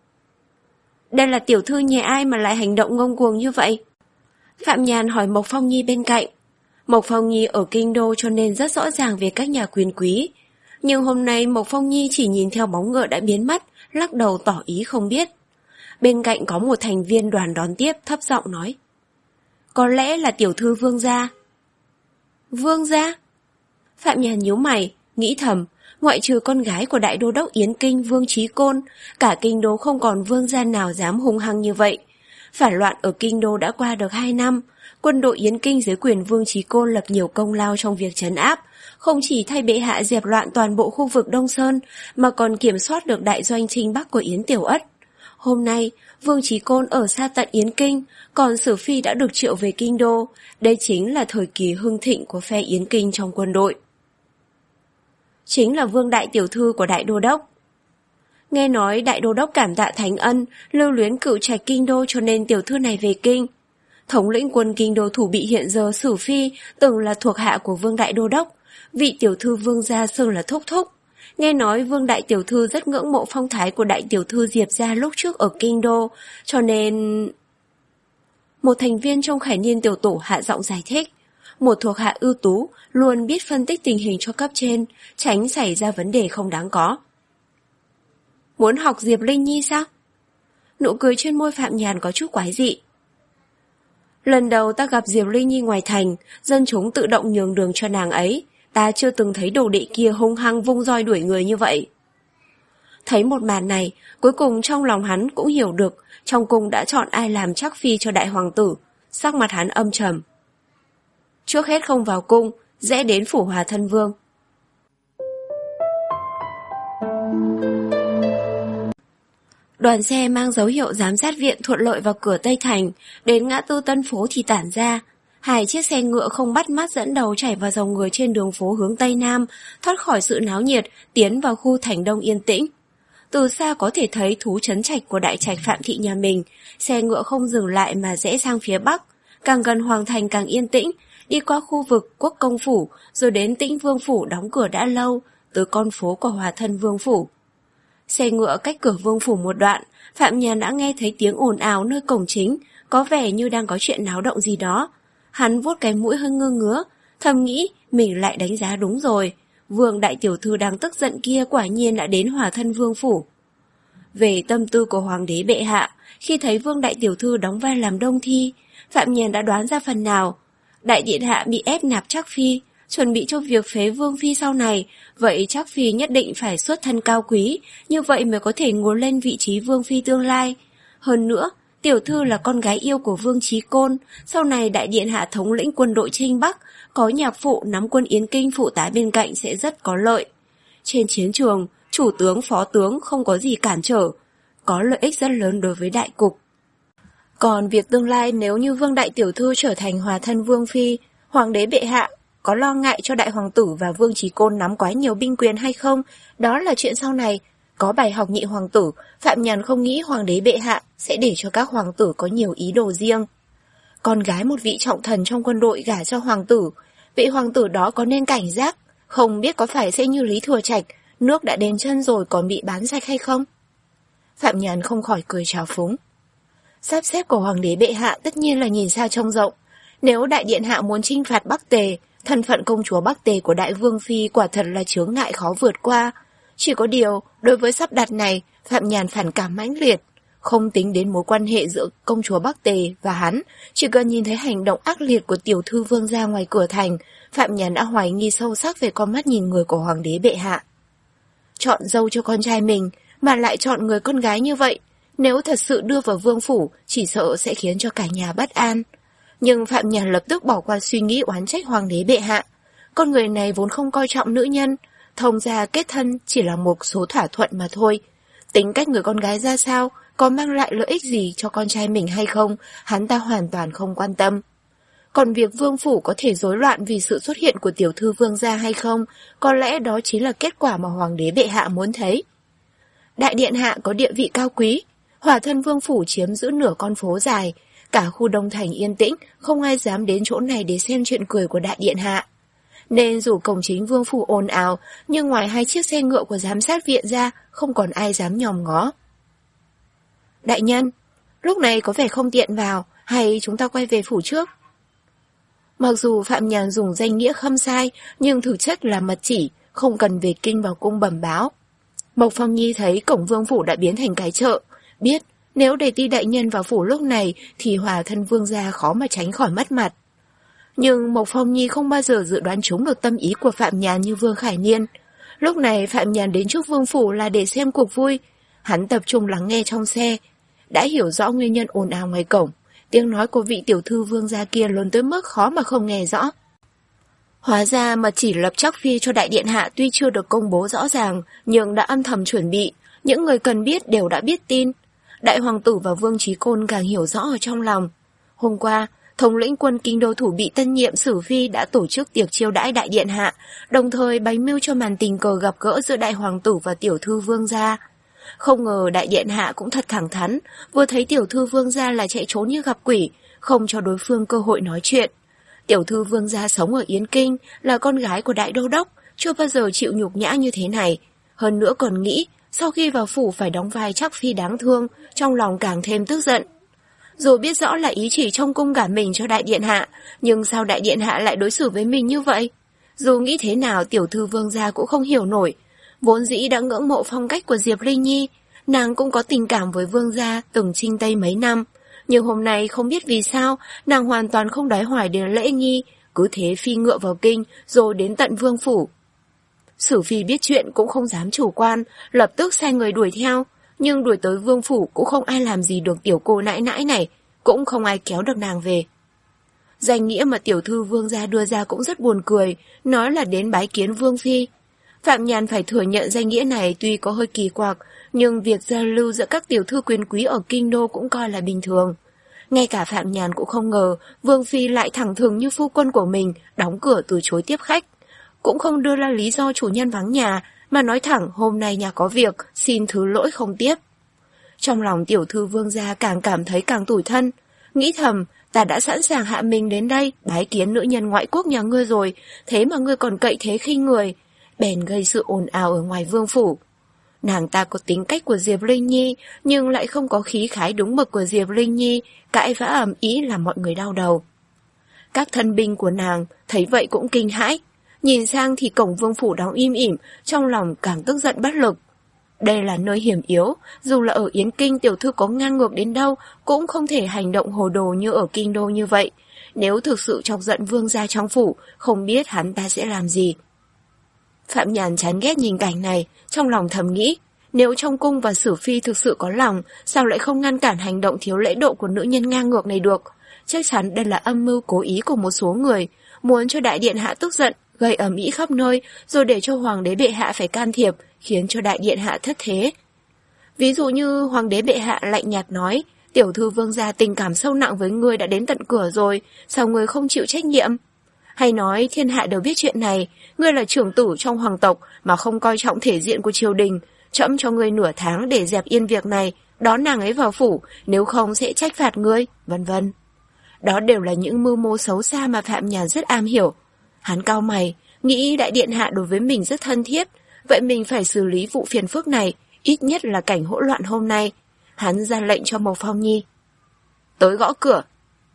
Đây là tiểu thư nhà ai mà lại hành động ngông cuồng như vậy? Phạm Nhàn hỏi Mộc Phong Nhi bên cạnh. Mộc Phong Nhi ở kinh đô cho nên rất rõ ràng về các nhà quyền quý. Nhưng hôm nay Mộc Phong Nhi chỉ nhìn theo bóng ngựa đã biến mất, lắc đầu tỏ ý không biết. Bên cạnh có một thành viên đoàn đón tiếp thấp giọng nói. Có lẽ là tiểu thư Vương gia. Vương gia? Phạm Nhàn nhíu mày, nghĩ thầm, ngoại trừ con gái của đại đô đốc Yến Kinh Vương Chí Côn, cả kinh đô không còn vương gia nào dám hung hăng như vậy. Phản loạn ở kinh đô đã qua được hai năm, quân đội Yến Kinh dưới quyền Vương Chí Côn lập nhiều công lao trong việc trấn áp, không chỉ thay bệ hạ dẹp loạn toàn bộ khu vực Đông Sơn, mà còn kiểm soát được đại doanh Trinh Bắc của Yến Tiểu Ất. Hôm nay, Vương Chí Côn ở xa tận Yến Kinh, còn Sử Phi đã được triệu về kinh đô. Đây chính là thời kỳ hưng thịnh của phe Yến Kinh trong quân đội. Chính là Vương đại tiểu thư của đại đô đốc. Nghe nói đại đô đốc cảm tạ thánh ân, lưu luyến cựu trạch kinh đô cho nên tiểu thư này về kinh. Thống lĩnh quân kinh đô thủ bị hiện giờ Sử Phi từng là thuộc hạ của Vương đại đô đốc, vị tiểu thư Vương gia xưng là thúc thúc. Nghe nói Vương đại tiểu thư rất ngưỡng mộ phong thái của đại tiểu thư Diệp gia lúc trước ở kinh đô, cho nên... Một thành viên trong Khải Niên tiểu tổ hạ giọng giải thích. Một thuộc hạ ưu tú, luôn biết phân tích tình hình cho cấp trên, tránh xảy ra vấn đề không đáng có. Muốn học Diệp Linh Nhi sao? Nụ cười trên môi Phạm Nhàn có chút quái dị. Lần đầu ta gặp Diệp Linh Nhi ngoài thành, dân chúng tự động nhường đường cho nàng ấy. Ta chưa từng thấy đồ đệ kia hung hăng vung roi đuổi người như vậy. Thấy một màn này, cuối cùng trong lòng hắn cũng hiểu được trong cung đã chọn ai làm trắc phi cho đại hoàng tử. Sắc mặt hắn âm trầm. Trước hết không vào cung, rẽ đến phủ Hòa Thân Vương. Đoàn xe mang dấu hiệu giám sát viện thuận lợi vào cửa Tây Thành, đến ngã tư Tân Phố thì tản ra. Hai chiếc xe ngựa không bắt mắt dẫn đầu chảy vào dòng người trên đường phố hướng Tây Nam, thoát khỏi sự náo nhiệt, tiến vào khu thành đông yên tĩnh. Từ xa có thể thấy thú trấn trạch của đại trạch Phạm thị nhà mình, xe ngựa không dừng lại mà rẽ sang phía Bắc, càng gần hoàng thành càng yên tĩnh, đi qua khu vực Quốc Công Phủ, rồi đến Tĩnh Vương Phủ đóng cửa đã lâu, tới con phố của Hòa Thân Vương Phủ. Xe ngựa cách cửa Vương Phủ một đoạn, Phạm Nhàn đã nghe thấy tiếng ồn ào nơi cổng chính, có vẻ như đang có chuyện náo động gì đó. Hắn vuốt cái mũi hơi ngơ ngứa, thầm nghĩ mình lại đánh giá đúng rồi. Vương đại tiểu thư đang tức giận kia quả nhiên đã đến Hòa Thân Vương Phủ. Về tâm tư của hoàng đế bệ hạ, khi thấy Vương đại tiểu thư đóng vai làm Đông Thi, Phạm Nhàn đã đoán ra phần nào. Đại điện hạ bị ép nạp Trác phi, chuẩn bị cho việc phế Vương phi sau này, vậy Trác phi nhất định phải xuất thân cao quý, như vậy mới có thể ngồi lên vị trí Vương phi tương lai. Hơn nữa, tiểu thư là con gái yêu của Vương Chí Côn, sau này đại điện hạ thống lĩnh quân đội Trinh Bắc, có nhạc phụ nắm quân Yến Kinh phụ tá bên cạnh sẽ rất có lợi. Trên chiến trường, chủ tướng phó tướng không có gì cản trở, có lợi ích rất lớn đối với đại cục. Còn việc tương lai nếu như Vương đại tiểu thư trở thành hòa thân Vương phi, hoàng đế bệ hạ có lo ngại cho đại hoàng tử và Vương Chí Côn nắm quá nhiều binh quyền hay không, đó là chuyện sau này. Có bài học nhị hoàng tử, Phạm Nhàn không nghĩ hoàng đế bệ hạ sẽ để cho các hoàng tử có nhiều ý đồ riêng. Con gái một vị trọng thần trong quân đội gả cho hoàng tử, vị hoàng tử đó có nên cảnh giác, không biết có phải sẽ như Lý Thừa Trạch, nước đã đến chân rồi còn bị bán sạch hay không? Phạm Nhàn không khỏi cười trào phúng. Sắp xếp của hoàng đế bệ hạ tất nhiên là nhìn xa trông rộng. Nếu đại điện hạ muốn chinh phạt Bắc Tề, thân phận công chúa Bắc Tề của đại vương phi quả thật là chướng ngại khó vượt qua. Chỉ có điều, đối với sắp đặt này, Phạm Nhàn phản cảm mãnh liệt. Không tính đến mối quan hệ giữa công chúa Bắc Tề và hắn, chỉ cần nhìn thấy hành động ác liệt của tiểu thư Vương gia ngoài cửa thành, Phạm Nhàn đã hoài nghi sâu sắc về con mắt nhìn người của hoàng đế bệ hạ. Chọn dâu cho con trai mình, mà lại chọn người con gái như vậy, nếu thật sự đưa vào vương phủ, chỉ sợ sẽ khiến cho cả nhà bất an. Nhưng Phạm Nhàn lập tức bỏ qua suy nghĩ oán trách hoàng đế bệ hạ. Con người này vốn không coi trọng nữ nhân, thông gia kết thân chỉ là một số thỏa thuận mà thôi. Tính cách người con gái ra sao, có mang lại lợi ích gì cho con trai mình hay không, hắn ta hoàn toàn không quan tâm. Còn việc vương phủ có thể rối loạn vì sự xuất hiện của tiểu thư Vương gia hay không, có lẽ đó chính là kết quả mà hoàng đế bệ hạ muốn thấy. Đại điện hạ có địa vị cao quý, hòa thân vương phủ chiếm giữ nửa con phố dài, cả khu Đông Thành yên tĩnh, không ai dám đến chỗ này để xem chuyện cười của đại điện hạ. Nên dù cổng chính vương phủ ồn ào, nhưng ngoài hai chiếc xe ngựa của giám sát viện ra, không còn ai dám nhòm ngó. Đại nhân, lúc này có vẻ không tiện vào, hay chúng ta quay về phủ trước? Mặc dù Phạm Nhàn dùng danh nghĩa khâm sai, nhưng thực chất là mật chỉ, không cần về kinh vào cung bẩm báo. Mộc Phong Nhi thấy cổng vương phủ đã biến thành cái chợ, biết nếu để ti đại nhân vào phủ lúc này thì hòa thân vương gia khó mà tránh khỏi mất mặt. Nhưng Mộc Phong Nhi không bao giờ dự đoán trúng được tâm ý của Phạm Nhàn như Vương Khải Niên. Lúc này Phạm Nhàn đến trước vương phủ là để xem cuộc vui. Hắn tập trung lắng nghe trong xe, đã hiểu rõ nguyên nhân ồn ào ngoài cổng. Tiếng nói của vị tiểu thư Vương gia kia lớn tới mức khó mà không nghe rõ. Hóa ra mật chỉ lập trắc phi cho đại điện hạ tuy chưa được công bố rõ ràng, nhưng đã âm thầm chuẩn bị. Những người cần biết đều đã biết tin. Đại hoàng tử và Vương Chí Côn càng hiểu rõ ở trong lòng. Hôm qua, thống lĩnh quân kinh đô thủ bị tân nhiệm Sử Phi đã tổ chức tiệc chiêu đãi đại điện hạ, đồng thời bày mưu cho màn tình cờ gặp gỡ giữa đại hoàng tử và tiểu thư Vương gia. Không ngờ đại điện hạ cũng thật thẳng thắn, vừa thấy tiểu thư Vương gia là chạy trốn như gặp quỷ, không cho đối phương cơ hội nói chuyện. Tiểu thư Vương gia sống ở Yến Kinh, là con gái của đại đô đốc, chưa bao giờ chịu nhục nhã như thế này. Hơn nữa còn nghĩ, sau khi vào phủ phải đóng vai trắc phi đáng thương, trong lòng càng thêm tức giận. Dù biết rõ là ý chỉ trong cung gả mình cho đại điện hạ, nhưng sao đại điện hạ lại đối xử với mình như vậy? Dù nghĩ thế nào tiểu thư Vương gia cũng không hiểu nổi. Vốn dĩ đã ngưỡng mộ phong cách của Diệp Linh Nhi, nàng cũng có tình cảm với Vương gia từng chinh Tây mấy năm. Nhưng hôm nay không biết vì sao, nàng hoàn toàn không đói hoài đến lễ nghi, cứ thế phi ngựa vào kinh rồi đến tận vương phủ. Sử Phi biết chuyện cũng không dám chủ quan, lập tức sai người đuổi theo, nhưng đuổi tới vương phủ cũng không ai làm gì được tiểu cô nãi nãi này, cũng không ai kéo được nàng về. Danh nghĩa mà tiểu thư Vương gia đưa ra cũng rất buồn cười, nói là đến bái kiến Vương Phi. Phạm Nhàn phải thừa nhận danh nghĩa này tuy có hơi kỳ quặc, nhưng việc giao lưu giữa các tiểu thư quyền quý ở kinh đô cũng coi là bình thường. Ngay cả Phạm Nhàn cũng không ngờ Vương Phi lại thẳng thừng như phu quân của mình, đóng cửa từ chối tiếp khách. Cũng không đưa ra lý do chủ nhân vắng nhà, mà nói thẳng hôm nay nhà có việc, xin thứ lỗi không tiếp. Trong lòng tiểu thư Vương gia càng cảm thấy càng tủi thân, nghĩ thầm, ta đã sẵn sàng hạ mình đến đây, bái kiến nữ nhân ngoại quốc nhà ngươi rồi, thế mà ngươi còn cậy thế khinh người, bèn gây sự ồn ào ở ngoài vương phủ. Nàng ta có tính cách của Diệp Linh Nhi, nhưng lại không có khí khái đúng mực của Diệp Linh Nhi, cãi vã ầm ĩ làm mọi người đau đầu. Các thân binh của nàng thấy vậy cũng kinh hãi, nhìn sang thì cổng vương phủ đóng im ỉm, trong lòng càng tức giận bất lực. Đây là nơi hiểm yếu, dù là ở Yến Kinh tiểu thư có ngang ngược đến đâu, cũng không thể hành động hồ đồ như ở kinh đô như vậy. Nếu thực sự chọc giận vương gia trong phủ, không biết hắn ta sẽ làm gì. Phạm Nhàn chán ghét nhìn cảnh này, trong lòng thầm nghĩ, nếu trong cung và Sử Phi thực sự có lòng, sao lại không ngăn cản hành động thiếu lễ độ của nữ nhân ngang ngược này được? Chắc chắn đây là âm mưu cố ý của một số người, muốn cho đại điện hạ tức giận, gây ầm ĩ khắp nơi, rồi để cho hoàng đế bệ hạ phải can thiệp, khiến cho đại điện hạ thất thế. Ví dụ như hoàng đế bệ hạ lạnh nhạt nói, Tiểu thư vương gia tình cảm sâu nặng với ngươi đã đến tận cửa rồi, sao ngươi không chịu trách nhiệm? Hay nói thiên hạ đều biết chuyện này, ngươi là trưởng tử trong hoàng tộc mà không coi trọng thể diện của triều đình, trẫm cho ngươi nửa tháng để dẹp yên việc này, đón nàng ấy vào phủ, nếu không sẽ trách phạt ngươi, vân vân. Đó đều là những mưu mô xấu xa mà Phạm Nhàn rất am hiểu. Hắn cau mày, nghĩ đại điện hạ đối với mình rất thân thiết, vậy mình phải xử lý vụ phiền phức này, ít nhất là cảnh hỗn loạn hôm nay. Hắn ra lệnh cho Mộc Phong Nhi. Tới gõ cửa.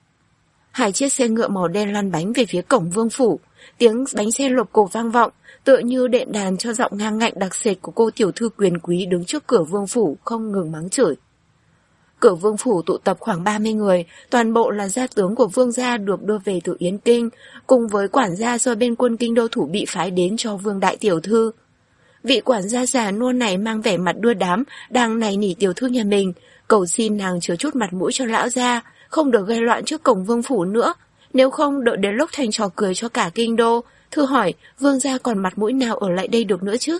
Hai chiếc xe ngựa màu đen lăn bánh về phía cổng vương phủ, tiếng bánh xe lộp cộp vang vọng, tựa như đệm đàn cho giọng ngang ngạnh đặc sệt của cô tiểu thư quyền quý đứng trước cửa vương phủ không ngừng mắng chửi. Cửa vương phủ tụ tập khoảng ba mươi người, toàn bộ là gia tướng của vương gia được đưa về từ Yến Kinh, cùng với quản gia do bên quân kinh đô thủ bị phái đến cho vương đại tiểu thư. Vị quản gia già nua này mang vẻ mặt đưa đám, đang nài nỉ tiểu thư nhà mình, cầu xin nàng chứa chút mặt mũi cho lão gia, không được gây loạn trước cổng vương phủ nữa, nếu không đợi đến lúc thành trò cười cho cả kinh đô, thử hỏi vương gia còn mặt mũi nào ở lại đây được nữa chứ?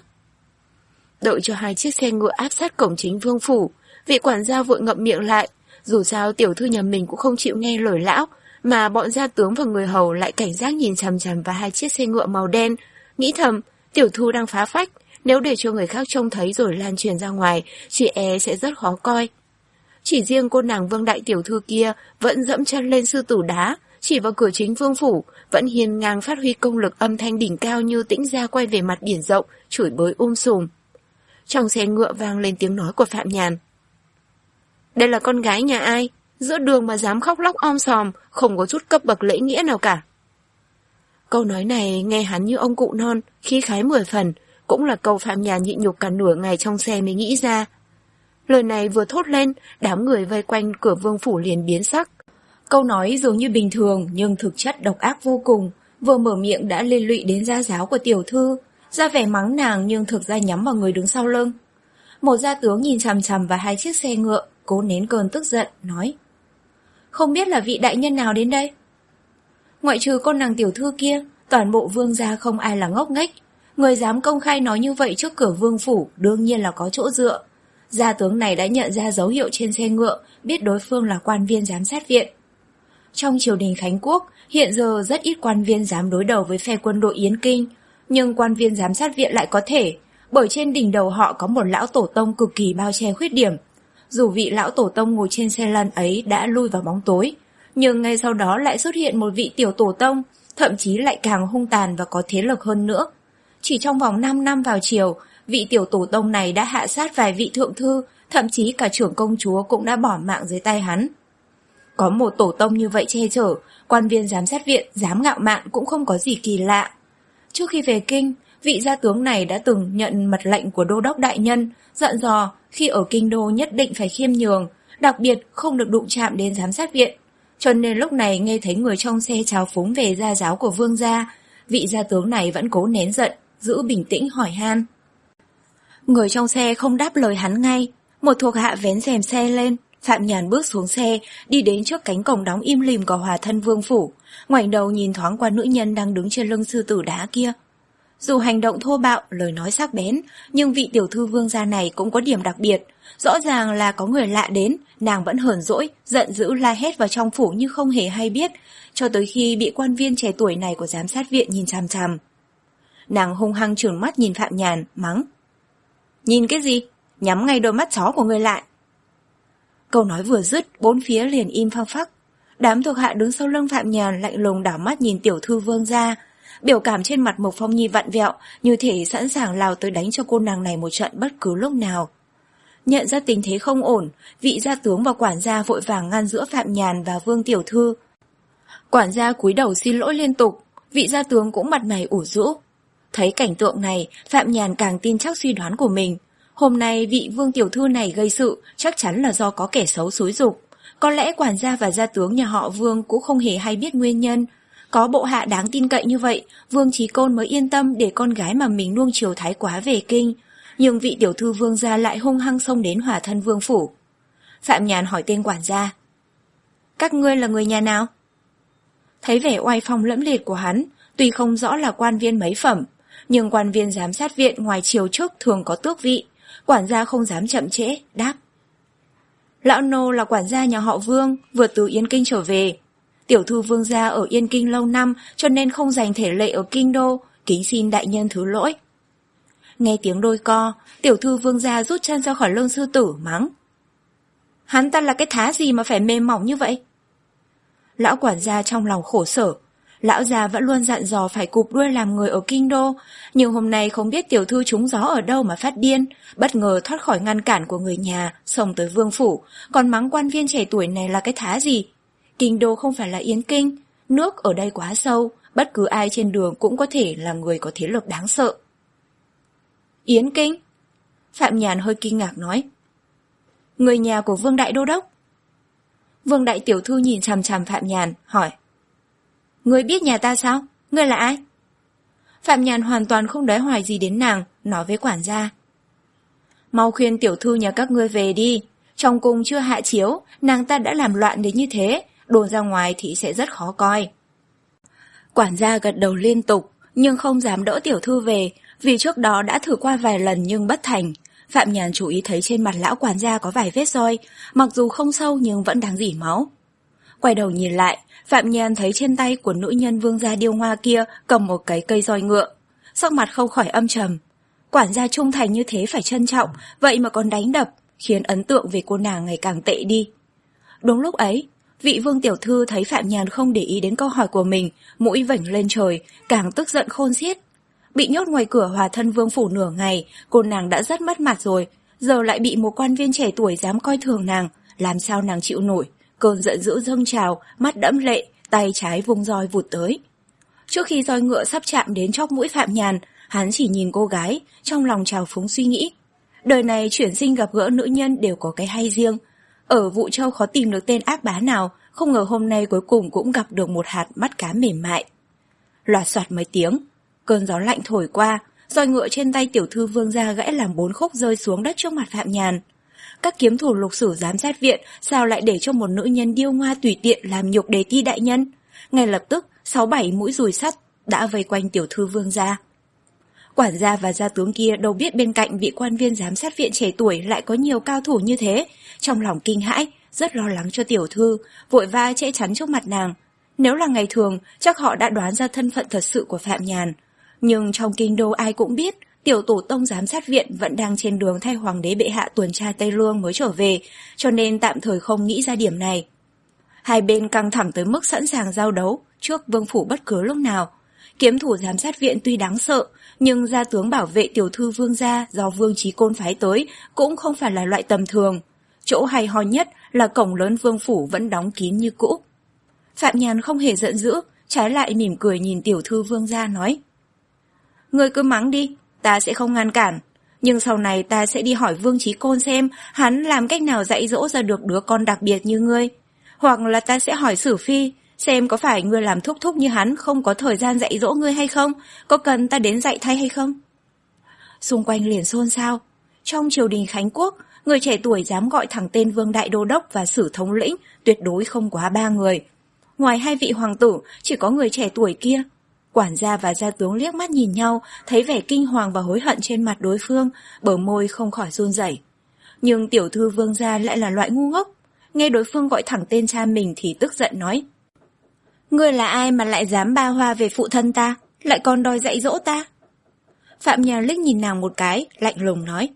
Đợi cho hai chiếc xe ngựa áp sát cổng chính vương phủ, vị quản gia vội ngậm miệng lại, dù sao tiểu thư nhà mình cũng không chịu nghe lời lão, mà bọn gia tướng và người hầu lại cảnh giác nhìn chằm chằm vào hai chiếc xe ngựa màu đen, nghĩ thầm, tiểu thư đang phá phách, nếu để cho người khác trông thấy rồi lan truyền ra ngoài, chị e sẽ rất khó coi. Chỉ riêng cô nàng vương đại tiểu thư kia vẫn dẫm chân lên sư tử đá, chỉ vào cửa chính vương phủ, vẫn hiên ngang phát huy công lực âm thanh đỉnh cao như tĩnh gia quay về mặt biển rộng, chửi bới um sùm. Trong xe ngựa vang lên tiếng nói của Phạm Nhàn. Đây là con gái nhà ai? Giữa đường mà dám khóc lóc om sòm, không có chút cấp bậc lễ nghĩa nào cả. Câu nói này nghe hắn như ông cụ non, khí khái mười phần, cũng là câu Phạm Nhàn nhịn nhục cả nửa ngày trong xe mới nghĩ ra. Lời này vừa thốt lên, đám người vây quanh cửa vương phủ liền biến sắc. Câu nói dường như bình thường nhưng thực chất độc ác vô cùng, vừa mở miệng đã liên lụy đến gia giáo của tiểu thư, ra vẻ mắng nàng nhưng thực ra nhắm vào người đứng sau lưng. Một gia tướng nhìn chằm chằm vào hai chiếc xe ngựa, cố nén cơn tức giận, nói: Không biết là vị đại nhân nào đến đây? Ngoại trừ con nàng tiểu thư kia, toàn bộ vương gia không ai là ngốc nghếch. Người dám công khai nói như vậy trước cửa vương phủ đương nhiên là có chỗ dựa. Gia tướng này đã nhận ra dấu hiệu trên xe ngựa, biết đối phương là quan viên giám sát viện. Trong triều đình Khánh Quốc, hiện giờ rất ít quan viên dám đối đầu với phe quân đội Yến Kinh, nhưng quan viên giám sát viện lại có thể, bởi trên đỉnh đầu họ có một lão tổ tông cực kỳ bao che khuyết điểm. Dù vị lão tổ tông ngồi trên xe lăn ấy đã lui vào bóng tối, nhưng ngay sau đó lại xuất hiện một vị tiểu tổ tông, thậm chí lại càng hung tàn và có thế lực hơn nữa. Chỉ trong vòng năm năm vào triều, vị tiểu tổ tông này đã hạ sát vài vị thượng thư, thậm chí cả trưởng công chúa cũng đã bỏ mạng dưới tay hắn. Có một tổ tông như vậy che chở, quan viên giám sát viện dám ngạo mạn cũng không có gì kỳ lạ. Trước khi về kinh, vị gia tướng này đã từng nhận mật lệnh của đô đốc đại nhân, dặn dò khi ở kinh đô nhất định phải khiêm nhường, đặc biệt không được đụng chạm đến giám sát viện. Cho nên lúc này nghe thấy người trong xe trào phúng về gia giáo của vương gia, vị gia tướng này vẫn cố nén giận, giữ bình tĩnh hỏi han. Người trong xe không đáp lời hắn ngay, một thuộc hạ vén rèm xe lên. Phạm Nhàn bước xuống xe, đi đến trước cánh cổng đóng im lìm của Hòa Thân Vương phủ, ngoảnh đầu nhìn thoáng qua nữ nhân đang đứng trên lưng sư tử đá kia. Dù hành động thô bạo, lời nói sắc bén, nhưng vị tiểu thư vương gia này cũng có điểm đặc biệt. Rõ ràng là có người lạ đến, nàng vẫn hờn dỗi, giận dữ la hét vào trong phủ như không hề hay biết, cho tới khi bị quan viên trẻ tuổi này của giám sát viện nhìn chằm chằm. Nàng hung hăng trừng mắt nhìn Phạm Nhàn, mắng. Nhìn cái gì? Nhắm ngay đôi mắt chó của người lại. Câu nói vừa dứt, bốn phía liền im phăng phắc. Đám thuộc hạ đứng sau lưng Phạm Nhàn lạnh lùng đảo mắt nhìn tiểu thư vương gia. Biểu cảm trên mặt Mộc Phong Nhi vặn vẹo, như thể sẵn sàng lao tới đánh cho cô nàng này một trận bất cứ lúc nào. Nhận ra tình thế không ổn, vị gia tướng và quản gia vội vàng ngăn giữa Phạm Nhàn và vương tiểu thư. Quản gia cúi đầu xin lỗi liên tục, vị gia tướng cũng mặt mày ủ rũ. Thấy cảnh tượng này, Phạm Nhàn càng tin chắc suy đoán của mình. Hôm nay vị vương tiểu thư này gây sự chắc chắn là do có kẻ xấu xúi giục. Có lẽ quản gia và gia tướng nhà họ Vương cũng không hề hay biết nguyên nhân. Có bộ hạ đáng tin cậy như vậy, Vương Chí Côn mới yên tâm để con gái mà mình nuông chiều thái quá về kinh. Nhưng vị tiểu thư Vương gia lại hung hăng xông đến Hòa Thân Vương phủ. Phạm Nhàn hỏi tên quản gia. Các ngươi là người nhà nào? Thấy vẻ oai phong lẫm liệt của hắn, tuy không rõ là quan viên mấy phẩm, nhưng quan viên giám sát viện ngoài triều chức thường có tước vị. Quản gia không dám chậm trễ, đáp. Lão nô là quản gia nhà họ Vương, vừa từ Yên Kinh trở về. Tiểu thư Vương gia ở Yên Kinh lâu năm cho nên không dành thể lệ ở Kinh Đô, kính xin đại nhân thứ lỗi. Nghe tiếng đôi co, tiểu thư Vương gia rút chân ra khỏi lưng sư tử mắng. Hắn ta là cái thá gì mà phải mềm mỏng như vậy? Lão quản gia trong lòng khổ sở. Lão già vẫn luôn dặn dò phải cụp đuôi làm người ở Kinh Đô, nhưng hôm nay không biết tiểu thư trúng gió ở đâu mà phát điên, bất ngờ thoát khỏi ngăn cản của người nhà, xông tới vương phủ, còn mắng quan viên trẻ tuổi này là cái thá gì. Kinh Đô không phải là Yến Kinh, nước ở đây quá sâu, bất cứ ai trên đường cũng có thể là người có thế lực đáng sợ. Yến Kinh? Phạm Nhàn hơi kinh ngạc nói. Người nhà của Vương Đại Đô Đốc. Vương Đại tiểu thư nhìn chằm chằm Phạm Nhàn, hỏi. Ngươi biết nhà ta sao? Ngươi là ai? Phạm Nhàn hoàn toàn không đoái hoài gì đến nàng, nói với quản gia. Mau khuyên tiểu thư nhà các ngươi về đi. Trong cung chưa hạ chiếu, nàng ta đã làm loạn đến như thế, đồn ra ngoài thì sẽ rất khó coi. Quản gia gật đầu liên tục, nhưng không dám đỡ tiểu thư về, vì trước đó đã thử qua vài lần nhưng bất thành. Phạm Nhàn chú ý thấy trên mặt lão quản gia có vài vết roi, mặc dù không sâu nhưng vẫn đang rỉ máu. Quay đầu nhìn lại, Phạm Nhàn thấy trên tay của nữ nhân Vương gia điêu hoa kia cầm một cái cây roi ngựa. Sắc mặt không khỏi âm trầm. Quản gia trung thành như thế phải trân trọng, vậy mà còn đánh đập, khiến ấn tượng về cô nàng ngày càng tệ đi. Đúng lúc ấy, vị Vương tiểu thư thấy Phạm Nhàn không để ý đến câu hỏi của mình, mũi vểnh lên trời, càng tức giận khôn xiết. Bị nhốt ngoài cửa Hòa Thân Vương phủ nửa ngày, cô nàng đã rất mất mặt rồi, giờ lại bị một quan viên trẻ tuổi dám coi thường nàng, làm sao nàng chịu nổi. Cơn giận dữ dâng trào, mắt đẫm lệ, tay trái vung roi vụt tới. Trước khi roi ngựa sắp chạm đến chóp mũi Phạm Nhàn, hắn chỉ nhìn cô gái, trong lòng trào phúng suy nghĩ. Đời này chuyển sinh gặp gỡ nữ nhân đều có cái hay riêng. Ở Vũ Châu khó tìm được tên ác bá nào, không ngờ hôm nay cuối cùng cũng gặp được một hạt mắt cá mềm mại. Loạt soạt mấy tiếng, cơn gió lạnh thổi qua, roi ngựa trên tay tiểu thư Vương gia gãy làm bốn khúc rơi xuống đất trước mặt Phạm Nhàn. Các kiếm thủ lục sử giám sát viện sao lại để cho một nữ nhân điêu hoa tùy tiện làm nhục đề ti đại nhân? Ngay lập tức, sáu bảy mũi dùi sắt đã vây quanh tiểu thư Vương gia. Quản gia và gia tướng kia đâu biết bên cạnh vị quan viên giám sát viện trẻ tuổi lại có nhiều cao thủ như thế, trong lòng kinh hãi, rất lo lắng cho tiểu thư, vội va che chắn trước mặt nàng. Nếu là ngày thường, chắc họ đã đoán ra thân phận thật sự của Phạm Nhàn. Nhưng trong kinh đô ai cũng biết, tiểu tổ tông giám sát viện vẫn đang trên đường thay hoàng đế bệ hạ tuần tra Tây Lương mới trở về, cho nên tạm thời không nghĩ ra điểm này. Hai bên căng thẳng tới mức sẵn sàng giao đấu trước vương phủ bất cứ lúc nào. Kiếm thủ giám sát viện tuy đáng sợ, nhưng gia tướng bảo vệ tiểu thư Vương gia do Vương Chí Côn phái tới cũng không phải là loại tầm thường. Chỗ hay ho nhất là cổng lớn vương phủ vẫn đóng kín như cũ. Phạm Nhàn không hề giận dữ, trái lại mỉm cười nhìn tiểu thư Vương gia nói. Ngươi cứ mắng đi, ta sẽ không ngăn cản. Nhưng sau này ta sẽ đi hỏi Vương Chí Côn xem hắn làm cách nào dạy dỗ ra được đứa con đặc biệt như ngươi. Hoặc là ta sẽ hỏi Sử Phi, xem có phải ngươi làm thúc thúc như hắn không có thời gian dạy dỗ ngươi hay không, có cần ta đến dạy thay hay không? Xung quanh liền xôn xao. Trong triều đình Khánh Quốc, người trẻ tuổi dám gọi thẳng tên Vương Đại Đô Đốc và Sử Thống lĩnh tuyệt đối không quá ba người. Ngoài hai vị hoàng tử, chỉ có người trẻ tuổi kia. Quản gia và gia tướng liếc mắt nhìn nhau, thấy vẻ kinh hoàng và hối hận trên mặt đối phương, bờ môi không khỏi run rẩy. Nhưng tiểu thư Vương gia lại là loại ngu ngốc. Nghe đối phương gọi thẳng tên cha mình thì tức giận nói. Ngươi là ai mà lại dám ba hoa về phụ thân ta, lại còn đòi dạy dỗ ta? Phạm Nhàn liếc nhìn nàng một cái, lạnh lùng nói.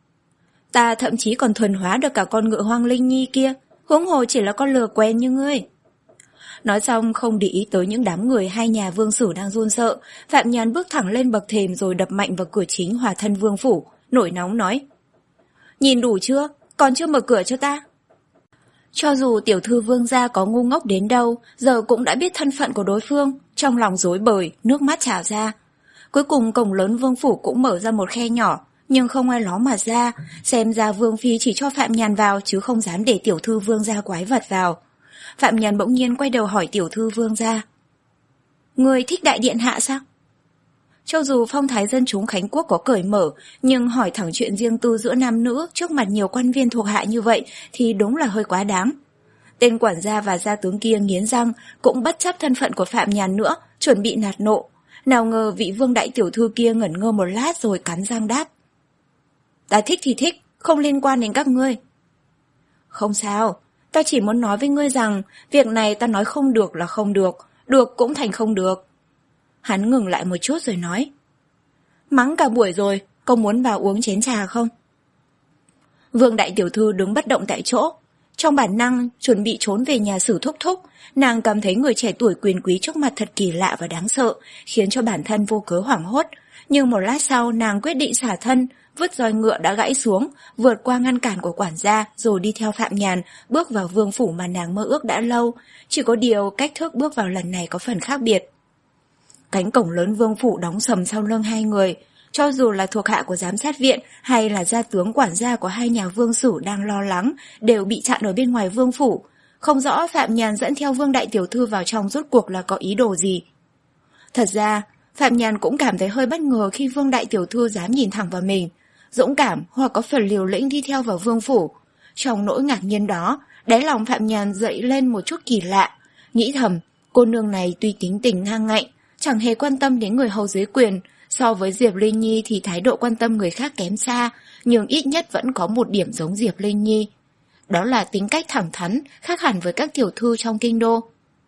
Ta thậm chí còn thuần hóa được cả con ngựa Hoang Linh Nhi kia, huống hồ chỉ là con lừa quen như ngươi. Nói xong không để ý tới những đám người hai nhà Vương Sử đang run sợ, Phạm Nhàn bước thẳng lên bậc thềm rồi đập mạnh vào cửa chính Hòa Thân Vương phủ, nổi nóng nói. Nhìn đủ chưa, còn chưa mở cửa cho ta? Cho dù tiểu thư Vương gia có ngu ngốc đến đâu, giờ cũng đã biết thân phận của đối phương, trong lòng rối bời, nước mắt trào ra. Cuối cùng cổng lớn Vương phủ cũng mở ra một khe nhỏ, nhưng không ai ló mặt ra, xem ra Vương phi chỉ cho Phạm Nhàn vào chứ không dám để tiểu thư Vương gia quái vật vào. Phạm Nhàn bỗng nhiên quay đầu hỏi tiểu thư Vương gia. Người thích đại điện hạ sao? Cho dù phong thái dân chúng Khánh Quốc có cởi mở, nhưng hỏi thẳng chuyện riêng tư giữa nam nữ trước mặt nhiều quan viên thuộc hạ như vậy thì đúng là hơi quá đáng. Tên quản gia và gia tướng kia nghiến răng, cũng bất chấp thân phận của Phạm Nhàn nữa, chuẩn bị nạt nộ. Nào ngờ vị Vương đại tiểu thư kia ngẩn ngơ một lát rồi cắn răng đáp. Ta thích thì thích, không liên quan đến các ngươi. Không sao, ta chỉ muốn nói với ngươi rằng việc này ta nói không được là không được, được cũng thành không được. Hắn ngừng lại một chút rồi nói. Mắng cả buổi rồi, có muốn vào uống chén trà không? Vương đại tiểu thư đứng bất động tại chỗ. Trong bản năng, chuẩn bị trốn về nhà Sử thúc thúc, nàng cảm thấy người trẻ tuổi quyền quý trước mặt thật kỳ lạ và đáng sợ, khiến cho bản thân vô cớ hoảng hốt. Nhưng một lát sau, nàng quyết định xả thân, vứt roi ngựa đã gãy xuống, vượt qua ngăn cản của quản gia, rồi đi theo Phạm Nhàn, bước vào vương phủ mà nàng mơ ước đã lâu. Chỉ có điều, cách thức bước vào lần này có phần khác biệt. Cánh cổng lớn vương phủ đóng sầm sau lưng hai người. Cho dù là thuộc hạ của giám sát viện hay là gia tướng quản gia của hai nhà vương sử đang lo lắng, đều bị chặn ở bên ngoài vương phủ. Không rõ Phạm Nhàn dẫn theo Vương đại tiểu thư vào trong rốt cuộc là có ý đồ gì. Thật ra, Phạm Nhàn cũng cảm thấy hơi bất ngờ khi Vương đại tiểu thư dám nhìn thẳng vào mình. Dũng cảm hoặc có phần liều lĩnh đi theo vào vương phủ. Trong nỗi ngạc nhiên đó, đáy lòng Phạm Nhàn dậy lên một chút kỳ lạ. Nghĩ thầm, cô nương này tuy tính tình ngang ngạnh, chẳng hề quan tâm đến người hầu dưới quyền. So với Diệp Linh Nhi thì thái độ quan tâm người khác kém xa, nhưng ít nhất vẫn có một điểm giống Diệp Linh Nhi. Đó là tính cách thẳng thắn, khác hẳn với các tiểu thư trong kinh đô.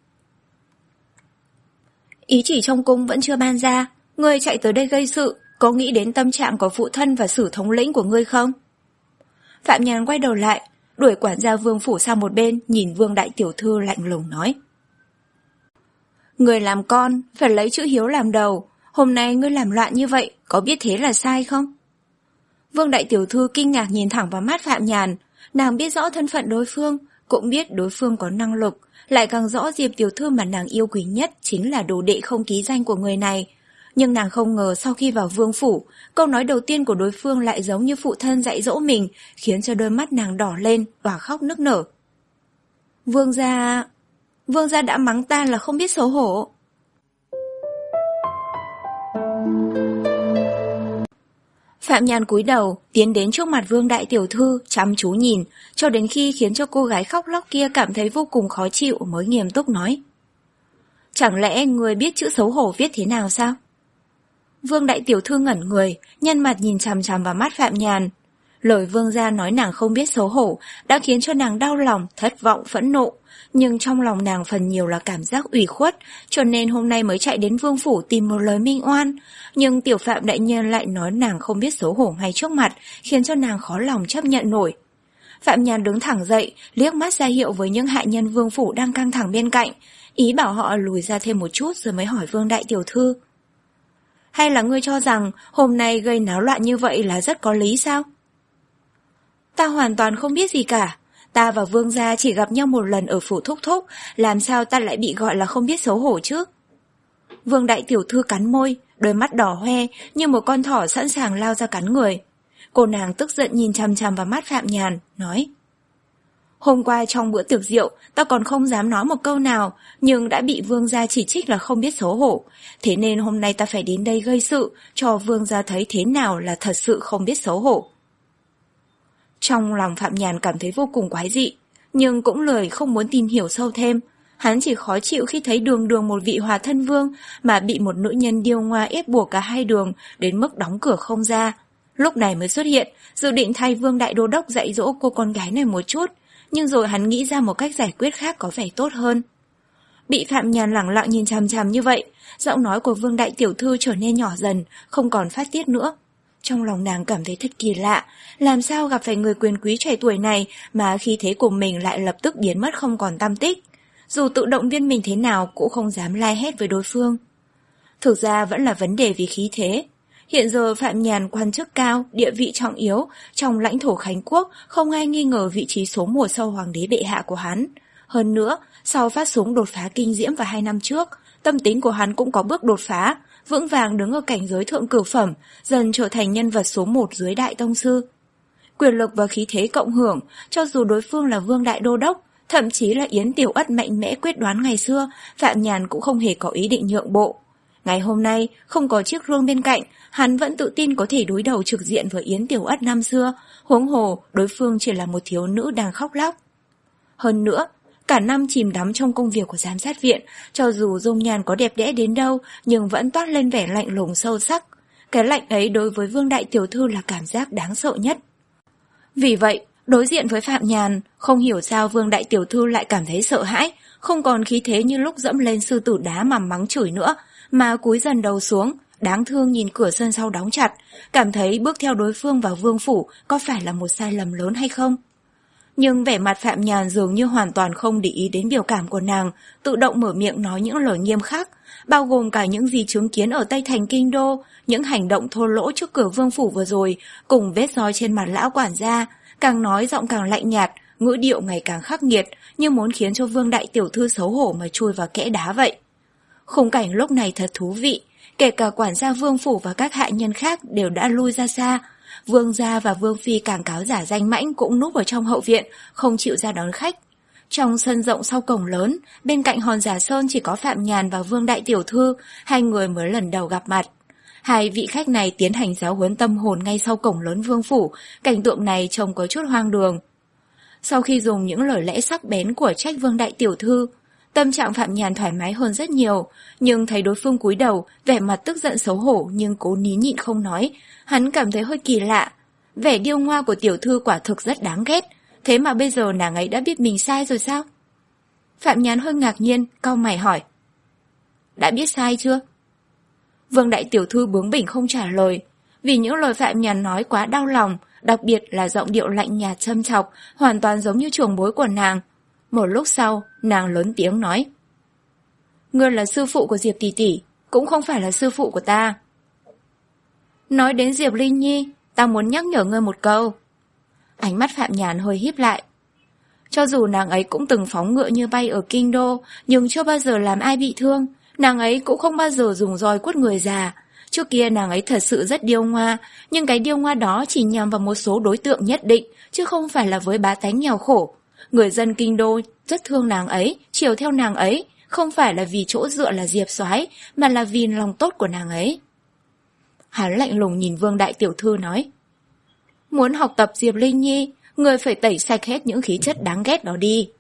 Ý chỉ trong cung vẫn chưa ban ra, ngươi chạy tới đây gây sự, có nghĩ đến tâm trạng của phụ thân và Sử thống lĩnh của ngươi không? Phạm Nhàn quay đầu lại, đuổi quản gia vương phủ sang một bên, nhìn Vương đại tiểu thư lạnh lùng nói. Người làm con, phải lấy chữ hiếu làm đầu. Hôm nay ngươi làm loạn như vậy, có biết thế là sai không? Vương đại tiểu thư kinh ngạc nhìn thẳng vào mắt Phạm Nhàn. Nàng biết rõ thân phận đối phương, cũng biết đối phương có năng lực, lại càng rõ Diệp tiểu thư mà nàng yêu quý nhất chính là đồ đệ không ký danh của người này. Nhưng nàng không ngờ sau khi vào vương phủ, câu nói đầu tiên của đối phương lại giống như phụ thân dạy dỗ mình, khiến cho đôi mắt nàng đỏ lên, òa khóc nức nở. Vương gia... Vương gia đã mắng ta là không biết xấu hổ. Phạm Nhàn cúi đầu, tiến đến trước mặt Vương đại tiểu thư, chăm chú nhìn, cho đến khi khiến cho cô gái khóc lóc kia cảm thấy vô cùng khó chịu mới nghiêm túc nói. Chẳng lẽ người biết chữ xấu hổ viết thế nào sao? Vương đại tiểu thư ngẩn người, nhăn mặt nhìn chằm chằm vào mắt Phạm Nhàn. Lời vương gia nói nàng không biết xấu hổ đã khiến cho nàng đau lòng, thất vọng, phẫn nộ. Nhưng trong lòng nàng phần nhiều là cảm giác ủy khuất, cho nên hôm nay mới chạy đến vương phủ tìm một lời minh oan. Nhưng tiểu Phạm đại nhân lại nói nàng không biết xấu hổ ngay trước mặt, khiến cho nàng khó lòng chấp nhận nổi. Phạm Nhàn đứng thẳng dậy, liếc mắt ra hiệu với những hạ nhân vương phủ đang căng thẳng bên cạnh, ý bảo họ lùi ra thêm một chút rồi mới hỏi Vương đại tiểu thư. Hay là ngươi cho rằng hôm nay gây náo loạn như vậy là rất có lý sao? Ta hoàn toàn không biết gì cả. Ta và Vương gia chỉ gặp nhau một lần ở phủ thúc thúc, làm sao ta lại bị gọi là không biết xấu hổ chứ? Vương đại tiểu thư cắn môi, đôi mắt đỏ hoe như một con thỏ sẵn sàng lao ra cắn người. Cô nàng tức giận nhìn chằm chằm vào mắt Phạm Nhàn, nói. Hôm qua trong bữa tiệc rượu, ta còn không dám nói một câu nào, nhưng đã bị Vương gia chỉ trích là không biết xấu hổ. Thế nên hôm nay ta phải đến đây gây sự, cho Vương gia thấy thế nào là thật sự không biết xấu hổ. Trong lòng Phạm Nhàn cảm thấy vô cùng quái dị, nhưng cũng lười không muốn tìm hiểu sâu thêm. Hắn chỉ khó chịu khi thấy đường đường một vị hòa thân vương mà bị một nữ nhân điêu ngoa ép buộc cả hai đường đến mức đóng cửa không ra. Lúc này mới xuất hiện, dự định thay Vương đại đô đốc dạy dỗ cô con gái này một chút, nhưng rồi hắn nghĩ ra một cách giải quyết khác có vẻ tốt hơn. Bị Phạm Nhàn lẳng lặng nhìn chằm chằm như vậy, giọng nói của Vương đại tiểu thư trở nên nhỏ dần, không còn phát tiết nữa. Trong lòng nàng cảm thấy thật kỳ lạ, làm sao gặp phải người quyền quý trẻ tuổi này mà khí thế của mình lại lập tức biến mất không còn tăm tích. Dù tự động viên mình thế nào cũng không dám lai hét với đối phương. Thực ra vẫn là vấn đề vì khí thế. Hiện giờ Phạm Nhàn quan chức cao, địa vị trọng yếu, trong lãnh thổ Khánh Quốc không ai nghi ngờ vị trí số một sau hoàng đế bệ hạ của hắn. Hơn nữa, sau phát súng đột phá kinh diễm vào hai năm trước, tâm tính của hắn cũng có bước đột phá, vững vàng đứng ở cảnh giới thượng cửu phẩm, dần trở thành nhân vật số một dưới đại tông sư. Quyền lực và khí thế cộng hưởng, cho dù đối phương là Vương đại đô đốc, thậm chí là Yến Tiểu Ất mạnh mẽ quyết đoán ngày xưa, Phạm Nhàn cũng không hề có ý định nhượng bộ. Ngày hôm nay, không có chiếc rương bên cạnh, hắn vẫn tự tin có thể đối đầu trực diện với Yến Tiểu Ất năm xưa, huống hồ đối phương chỉ là một thiếu nữ đang khóc lóc. Hơn nữa, cả năm chìm đắm trong công việc của giám sát viện, cho dù dung nhan có đẹp đẽ đến đâu, nhưng vẫn toát lên vẻ lạnh lùng sâu sắc. Cái lạnh ấy đối với Vương đại tiểu thư là cảm giác đáng sợ nhất. Vì vậy, Đối diện với Phạm Nhàn, không hiểu sao Vương đại tiểu thư lại cảm thấy sợ hãi, không còn khí thế như lúc dẫm lên sư tử đá mà mắng chửi nữa, mà cúi dần đầu xuống, đáng thương nhìn cửa sân sau đóng chặt, cảm thấy bước theo đối phương vào vương phủ có phải là một sai lầm lớn hay không. Nhưng vẻ mặt Phạm Nhàn dường như hoàn toàn không để ý đến biểu cảm của nàng, tự động mở miệng nói những lời nghiêm khắc, bao gồm cả những gì chứng kiến ở Tây Thành Kinh Đô, những hành động thô lỗ trước cửa vương phủ vừa rồi, cùng vết roi trên mặt lão quản gia, càng nói giọng càng lạnh nhạt, ngữ điệu ngày càng khắc nghiệt, như muốn khiến cho Vương đại tiểu thư xấu hổ mà chui vào kẽ đá vậy. Khung cảnh lúc này thật thú vị, kể cả quản gia vương phủ và các hạ nhân khác đều đã lui ra xa. Vương gia và vương phi càng cáo giả danh mãnh cũng núp ở trong hậu viện, không chịu ra đón khách. Trong sân rộng sau cổng lớn, bên cạnh hòn giả sơn chỉ có Phạm Nhàn và Vương đại tiểu thư, hai người mới lần đầu gặp mặt. Hai vị khách này tiến hành giáo huấn tâm hồn ngay sau cổng lớn vương phủ, cảnh tượng này trông có chút hoang đường. Sau khi dùng những lời lẽ sắc bén của trách Vương đại tiểu thư, tâm trạng Phạm Nhàn thoải mái hơn rất nhiều, nhưng thấy đối phương cúi đầu, vẻ mặt tức giận xấu hổ nhưng cố nín nhịn không nói, hắn cảm thấy hơi kỳ lạ. Vẻ điêu ngoa của tiểu thư quả thực rất đáng ghét, thế mà bây giờ nàng ấy đã biết mình sai rồi sao? Phạm Nhàn hơi ngạc nhiên, cau mày hỏi. Đã biết sai chưa? Vương đại tiểu thư bướng bỉnh không trả lời, vì những lời Phạm Nhàn nói quá đau lòng, đặc biệt là giọng điệu lạnh nhạt châm chọc, hoàn toàn giống như trưởng bối của nàng. Một lúc sau, nàng lớn tiếng nói. Ngươi là sư phụ của Diệp tỷ tỷ, cũng không phải là sư phụ của ta. Nói đến Diệp Linh Nhi, ta muốn nhắc nhở ngươi một câu. Ánh mắt Phạm Nhàn hơi híp lại. Cho dù nàng ấy cũng từng phóng ngựa như bay ở kinh đô, nhưng chưa bao giờ làm ai bị thương, nàng ấy cũng không bao giờ dùng roi quất người già. Trước kia nàng ấy thật sự rất điêu ngoa, nhưng cái điêu ngoa đó chỉ nhằm vào một số đối tượng nhất định, chứ không phải là với bá tánh nghèo khổ. Người dân kinh đô rất thương nàng ấy, chiều theo nàng ấy, không phải là vì chỗ dựa là Diệp soái, mà là vì lòng tốt của nàng ấy. Hắn lạnh lùng nhìn Vương đại tiểu thư nói. Muốn học tập Diệp Linh Nhi, người phải tẩy sạch hết những khí chất đáng ghét đó đi.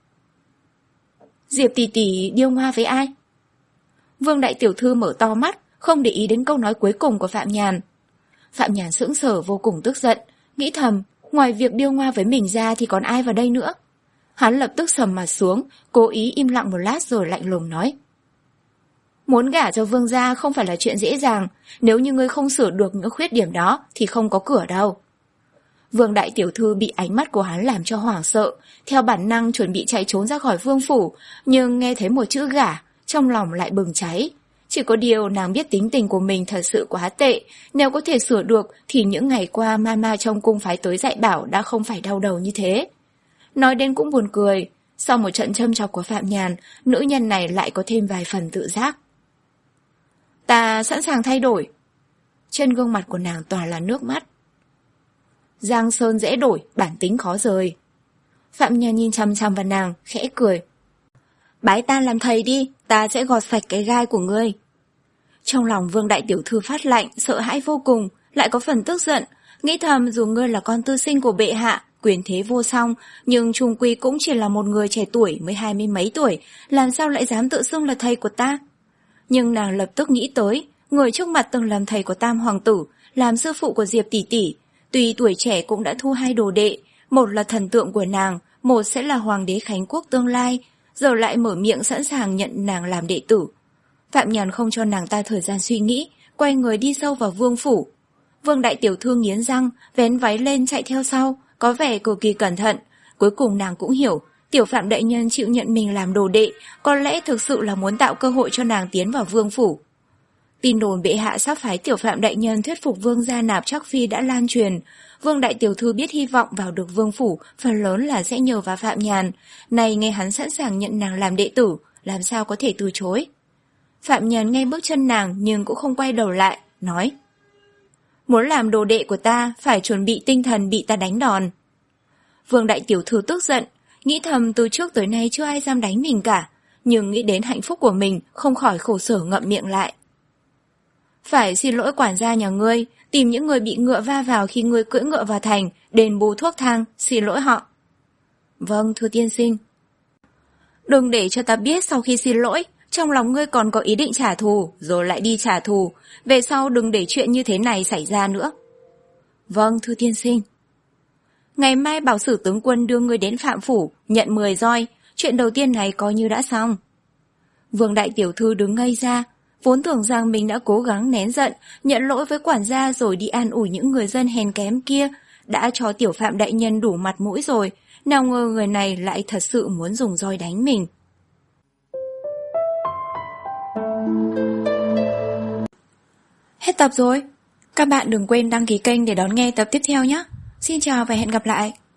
Diệp tỷ tỷ điêu ngoa với ai? Vương đại tiểu thư mở to mắt, không để ý đến câu nói cuối cùng của Phạm Nhàn. Phạm Nhàn sững sờ vô cùng tức giận, nghĩ thầm, ngoài việc điêu ngoa với mình ra thì còn ai vào đây nữa. Hắn lập tức sầm mặt xuống, cố ý im lặng một lát rồi lạnh lùng nói. Muốn gả cho Vương gia không phải là chuyện dễ dàng, nếu như ngươi không sửa được những khuyết điểm đó thì không có cửa đâu. Vương đại tiểu thư bị ánh mắt của hắn làm cho hoảng sợ, theo bản năng chuẩn bị chạy trốn ra khỏi vương phủ, nhưng nghe thấy một chữ gả, trong lòng lại bừng cháy. Chỉ có điều nàng biết tính tình của mình thật sự quá tệ, nếu có thể sửa được thì những ngày qua mama trong cung phái tới dạy bảo đã không phải đau đầu như thế. Nói đến cũng buồn cười, sau một trận châm chọc của Phạm Nhàn, nữ nhân này lại có thêm vài phần tự giác. Ta sẵn sàng thay đổi. Trên gương mặt của nàng toàn là nước mắt. Giang sơn dễ đổi, bản tính khó rời. Phạm Nhàn nhìn chăm chăm vào nàng, khẽ cười. Bái ta làm thầy đi, ta sẽ gọt sạch cái gai của ngươi. Trong lòng Vương đại tiểu thư phát lạnh, sợ hãi vô cùng, lại có phần tức giận, nghĩ thầm dù ngươi là con tư sinh của bệ hạ, quyền thế vô song, nhưng chung quy cũng chỉ là một người trẻ tuổi mới hai mươi mấy tuổi, làm sao lại dám tự xưng là thầy của ta? Nhưng nàng lập tức nghĩ tới, người trước mặt từng làm thầy của Tam hoàng tử, làm sư phụ của Diệp tỷ tỷ, tuy tuổi trẻ cũng đã thu hai đồ đệ, một là thần tượng của nàng, một sẽ là hoàng đế Khánh Quốc tương lai, giờ lại mở miệng sẵn sàng nhận nàng làm đệ tử. Phạm Nhàn không cho nàng ta thời gian suy nghĩ, quay người đi sâu vào vương phủ. Vương đại tiểu thư nghiến răng, vén váy lên chạy theo sau, có vẻ cực kỳ cẩn thận. Cuối cùng nàng cũng hiểu, tiểu Phạm đại nhân chịu nhận mình làm đồ đệ, có lẽ thực sự là muốn tạo cơ hội cho nàng tiến vào vương phủ. Tin đồn bệ hạ sắp phái tiểu Phạm đại nhân thuyết phục vương gia nạp Trác phi đã lan truyền. Vương đại tiểu thư biết hy vọng vào được vương phủ, phần lớn là sẽ nhờ vào Phạm Nhàn. Này nghe hắn sẵn sàng nhận nàng làm đệ tử, làm sao có thể từ chối. Phạm Nhàn nghe bước chân nàng nhưng cũng không quay đầu lại, nói. Muốn làm đồ đệ của ta, phải chuẩn bị tinh thần bị ta đánh đòn. Vương đại tiểu thư tức giận, nghĩ thầm từ trước tới nay chưa ai dám đánh mình cả, nhưng nghĩ đến hạnh phúc của mình, không khỏi khổ sở ngậm miệng lại. Phải xin lỗi quản gia nhà ngươi, tìm những người bị ngựa va vào khi ngươi cưỡi ngựa vào thành, đền bù thuốc thang, xin lỗi họ. Vâng, thưa tiên sinh. Đừng để cho ta biết sau khi xin lỗi, trong lòng ngươi còn có ý định trả thù, rồi lại đi trả thù. Về sau đừng để chuyện như thế này xảy ra nữa. Vâng, thưa tiên sinh. Ngày mai bảo Sử tướng quân đưa ngươi đến Phạm Phủ, nhận mười roi, chuyện đầu tiên này coi như đã xong. Vương đại tiểu thư đứng ngây ra, vốn tưởng rằng mình đã cố gắng nén giận, nhận lỗi với quản gia rồi đi an ủi những người dân hèn kém kia, đã cho tiểu Phạm đại nhân đủ mặt mũi rồi, nào ngờ người này lại thật sự muốn dùng roi đánh mình. Hết tập rồi. Các bạn đừng quên đăng ký kênh để đón nghe tập tiếp theo nhé. Xin chào và hẹn gặp lại.